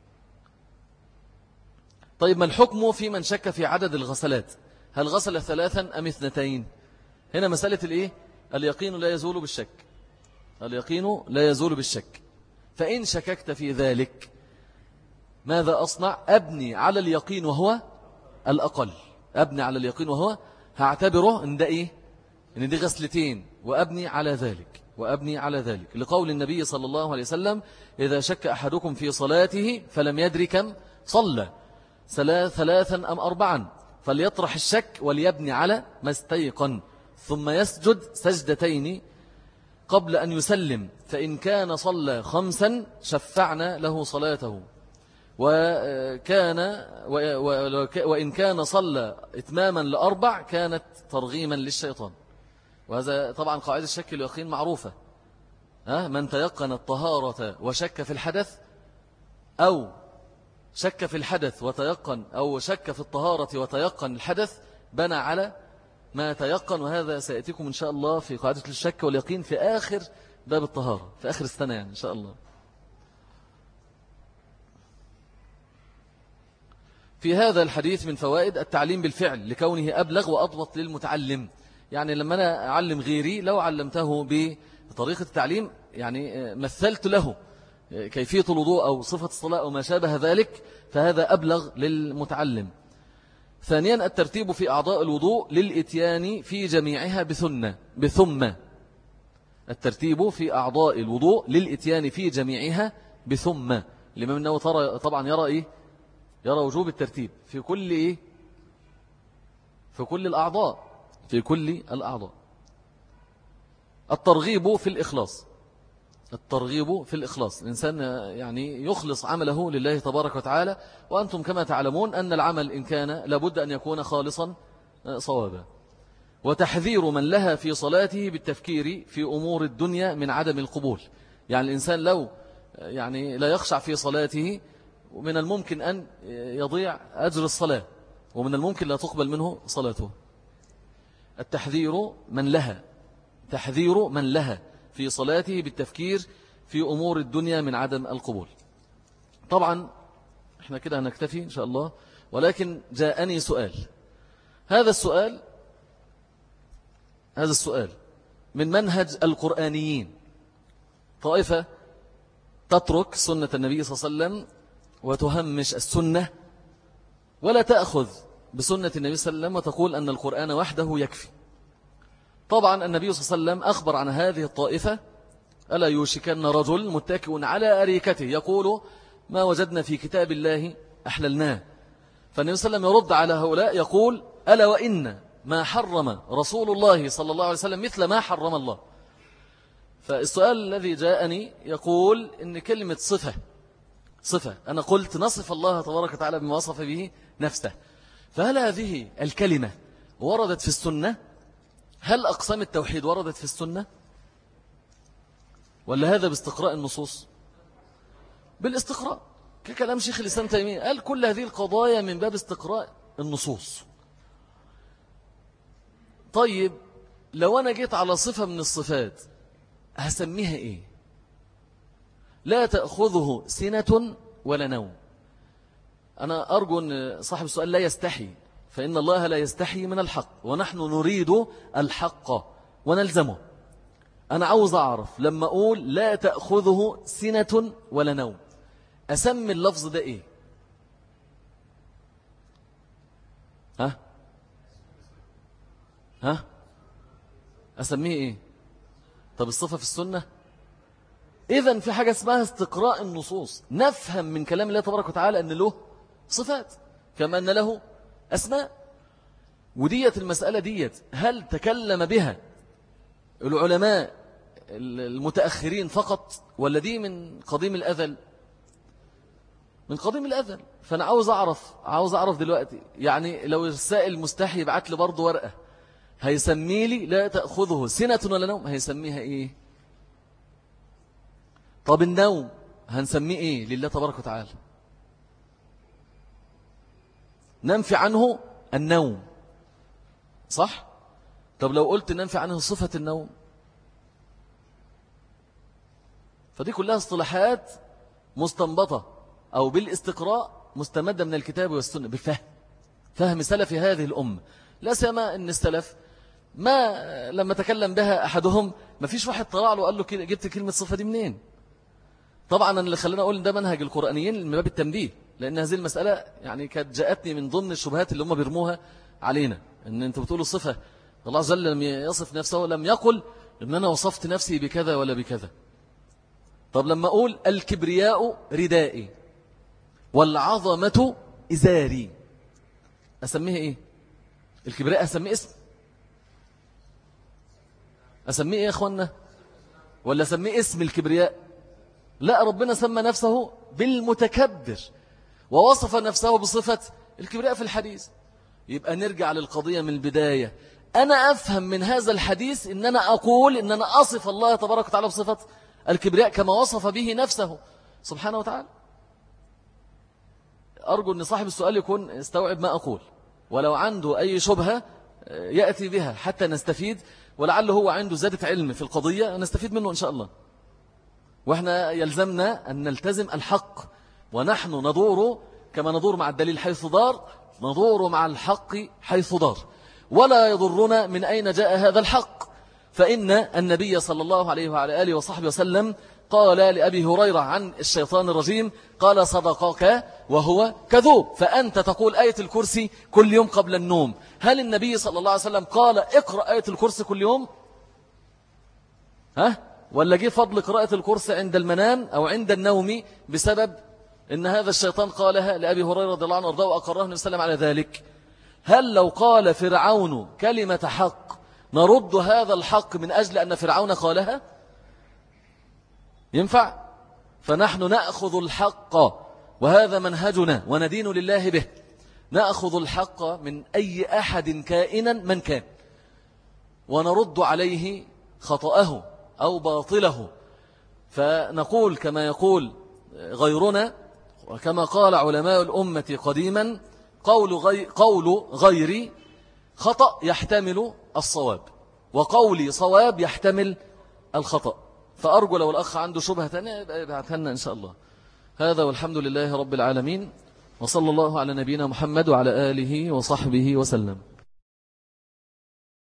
طيب ما الحكم في من شك في عدد الغسلات؟ هل غسل ثلاثا أم اثنتين؟ هنا مسألة الإيه؟ اليقين لا يزول بالشك، اليقين لا يزول بالشك. فإن شككت في ذلك ماذا أصنع؟ أبني على اليقين وهو الأقل، أبني على اليقين وهو هعتبره إن ده إيه؟ إن دي غسلتين، وأبني على ذلك وأبني على ذلك لقول النبي صلى الله عليه وسلم إذا شك أحدكم في صلاته فلم يدري كم صلى ثلاثا أم أربعا فليطرح الشك وليبني على ما استيقن ثم يسجد سجدتين قبل أن يسلم، فإن كان صلى خمسا شفعنا له صلاته، وكان وإن كان صلى إتماما لأربع كانت ترغيما للشيطان. وهذا طبعا قاعدة الشك اليقين معروفة، من تيقن الطهارة وشك في الحدث، أو شك في الحدث وتيقن، أو شك في الطهارة وتيقن الحدث بنى على ما تيقن. وهذا سيأتيكم إن شاء الله في قاعدة الشك واليقين في آخر باب الطهارة في آخر السنة يعني إن شاء الله. في هذا الحديث من فوائد التعليم بالفعل لكونه أبلغ وأضبط للمتعلم. يعني لما أنا أعلم غيري لو علمته بطريقة التعليم يعني مثلت له كيفية الوضوء أو صفة الصلاة أو ما شابه ذلك فهذا أبلغ للمتعلم. ثانيا الترتيب في أعضاء الوضوء للإتيان في جميعها بثنة بثم الترتيب في أعضاء الوضوء للإتيان في جميعها بثم. الإمام النووي طبعا يرى إيه؟ يرى وجوب الترتيب في كل إيه؟ في كل الأعضاء في كل الأعضاء. الترغيب في الإخلاص الترغيب في الإخلاص الإنسان يعني يخلص عمله لله تبارك وتعالى، وأنتم كما تعلمون أن العمل إن كان لابد أن يكون خالصا صوابا. وتحذير من لها في صلاته بالتفكير في أمور الدنيا من عدم القبول. يعني الإنسان لو يعني لا يخشع في صلاته ومن الممكن أن يضيع أجر الصلاة، ومن الممكن لا تقبل منه صلاته. التحذير من لها تحذير من لها في صلاته بالتفكير في أمور الدنيا من عدم القبول. طبعا احنا كده هنكتفي إن شاء الله، ولكن جاءني سؤال. هذا السؤال هذا السؤال من منهج القرآنيين. طائفة تترك سنة النبي صلى الله عليه وسلم وتهمش السنة ولا تأخذ بسنة النبي صلى الله عليه وسلم وتقول أن القرآن وحده يكفي. طبعا النبي صلى الله عليه وسلم أخبر عن هذه الطائفة ألا يوشكن رجل متكئ على أريكته يقول ما وجدنا في كتاب الله أحللناه. فالنبي صلى الله عليه وسلم يرد على هؤلاء يقول ألا وإن ما حرم رسول الله صلى الله عليه وسلم مثل ما حرم الله. فالسؤال الذي جاءني يقول إن كلمة صفة صفة أنا قلت نصف الله تبارك وتعالى بما وصف به نفسه، فهل هذه الكلمة وردت في السنة؟ هل أقسام التوحيد وردت في السنة؟ ولا هذا باستقراء النصوص؟ بالاستقراء ككلام شيخ الإسلام تيمية قال كل هذه القضايا من باب استقراء النصوص. طيب لو أنا جيت على صفة من الصفات هسميها إيه؟ لا تأخذه سنة ولا نوم. أنا أرجو أن صاحب السؤال لا يستحي، فإن الله لا يستحي من الحق ونحن نريد الحق ونلزمه. أنا عاوز أعرف لما أقول لا تأخذه سنة ولا نوم أسمي اللفظ ده إيه؟ ها أسميه إيه؟ طب الصفة في السنة؟ إذن في حاجة اسمها استقراء النصوص، نفهم من كلام الله تبارك وتعالى أن له صفات كما أن له أسماء. وديت المسألة ديت هل تكلم بها العلماء المتأخرين فقط ولا دي من قديم الأذل؟ من قديم الأذل. فأنا عاوز أعرف عاوز أعرف دلوقتي، يعني لو السائل مستحي يبعت لي برضه ورقة هيسمي لي لا تأخذه سنة ولا نوم، هيسميها إيه؟ طب النوم هنسميه إيه لله تبارك وتعالى؟ ننفي عنه النوم، صح؟ طب لو قلت ننفي عنه صفة النوم، فدي كلها اصطلاحات مستنبطة أو بالاستقراء مستمدة من الكتاب والسنة، بالفهم، فهم سلف هذه الأمة. لا سيما أن السلف ما لما تكلم بها أحدهم ما فيش واحد طلع له وقال له جبت كلمة صفة دي منين. طبعا اللي خلينا أقول ده منهج القرآنيين من باب التنبيه، لأن هذه المسألة يعني كانت جاءتني من ضمن الشبهات اللي هم بيرموها علينا، أن أنت بتقولوا الصفة الله عز وجل لم يصف نفسه ولم يقل أن أنا وصفت نفسي بكذا ولا بكذا. طب لما أقول الكبرياء ردائي والعظمة إزاري، أسميه إيه؟ الكبرياء أسميه اسم؟ أسميه إيه يا أخوانا؟ ولا أسميه اسم الكبرياء؟ لا، ربنا سمى نفسه بالمتكبر ووصف نفسه بصفة الكبرياء في الحديث. يبقى نرجع للقضية من البداية. أنا أفهم من هذا الحديث إن أنا أقول إن أنا أصف الله تبارك وتعالى بصفة الكبرياء كما وصف به نفسه سبحانه وتعالى. أرجو أن صاحب السؤال يكون استوعب ما أقول، ولو عنده أي شبهة يأتي بها حتى نستفيد، ولعله هو عنده زادة علم في القضية نستفيد منه إن شاء الله. وإحنا يلزمنا أن نلتزم الحق، ونحن ندور كما ندور مع الدليل حيث دار، ندور مع الحق حيث دار، ولا يضرنا من أين جاء هذا الحق. فإن النبي صلى الله عليه وعلى آله وصحبه وسلم قال لأبي هريرة عن الشيطان الرجيم، قال صدقك وهو كذوب. فأنت تقول آية الكرسي كل يوم قبل النوم، هل النبي صلى الله عليه وسلم قال اقرأ آية الكرسي كل يوم؟ ها؟ ولا جه فضل قراءة الكرسي عند المنام أو عند النوم بسبب إن هذا الشيطان قالها لأبي هريرة رضي الله عنه وارضاه وأقره النبي صلى الله عليه وسلم على ذلك؟ هل لو قال فرعون كلمة حق نرد هذا الحق من أجل أن فرعون قالها؟ ينفع؟ فنحن نأخذ الحق، وهذا منهجنا وندين لله به، نأخذ الحق من أي أحد كائنا من كان، ونرد عليه خطأه أو باطله. فنقول كما يقول غيرنا، وكما قال علماء الأمة قديما، قول, غي قول غيري خطأ يحتمل الصواب، وقولي صواب يحتمل الخطأ. فأرجو لو الأخ عنده شبهة ثانية يبعثها لنا إن شاء الله. هذا والحمد لله رب العالمين، وصلى الله على نبينا محمد وعلى آله وصحبه وسلم.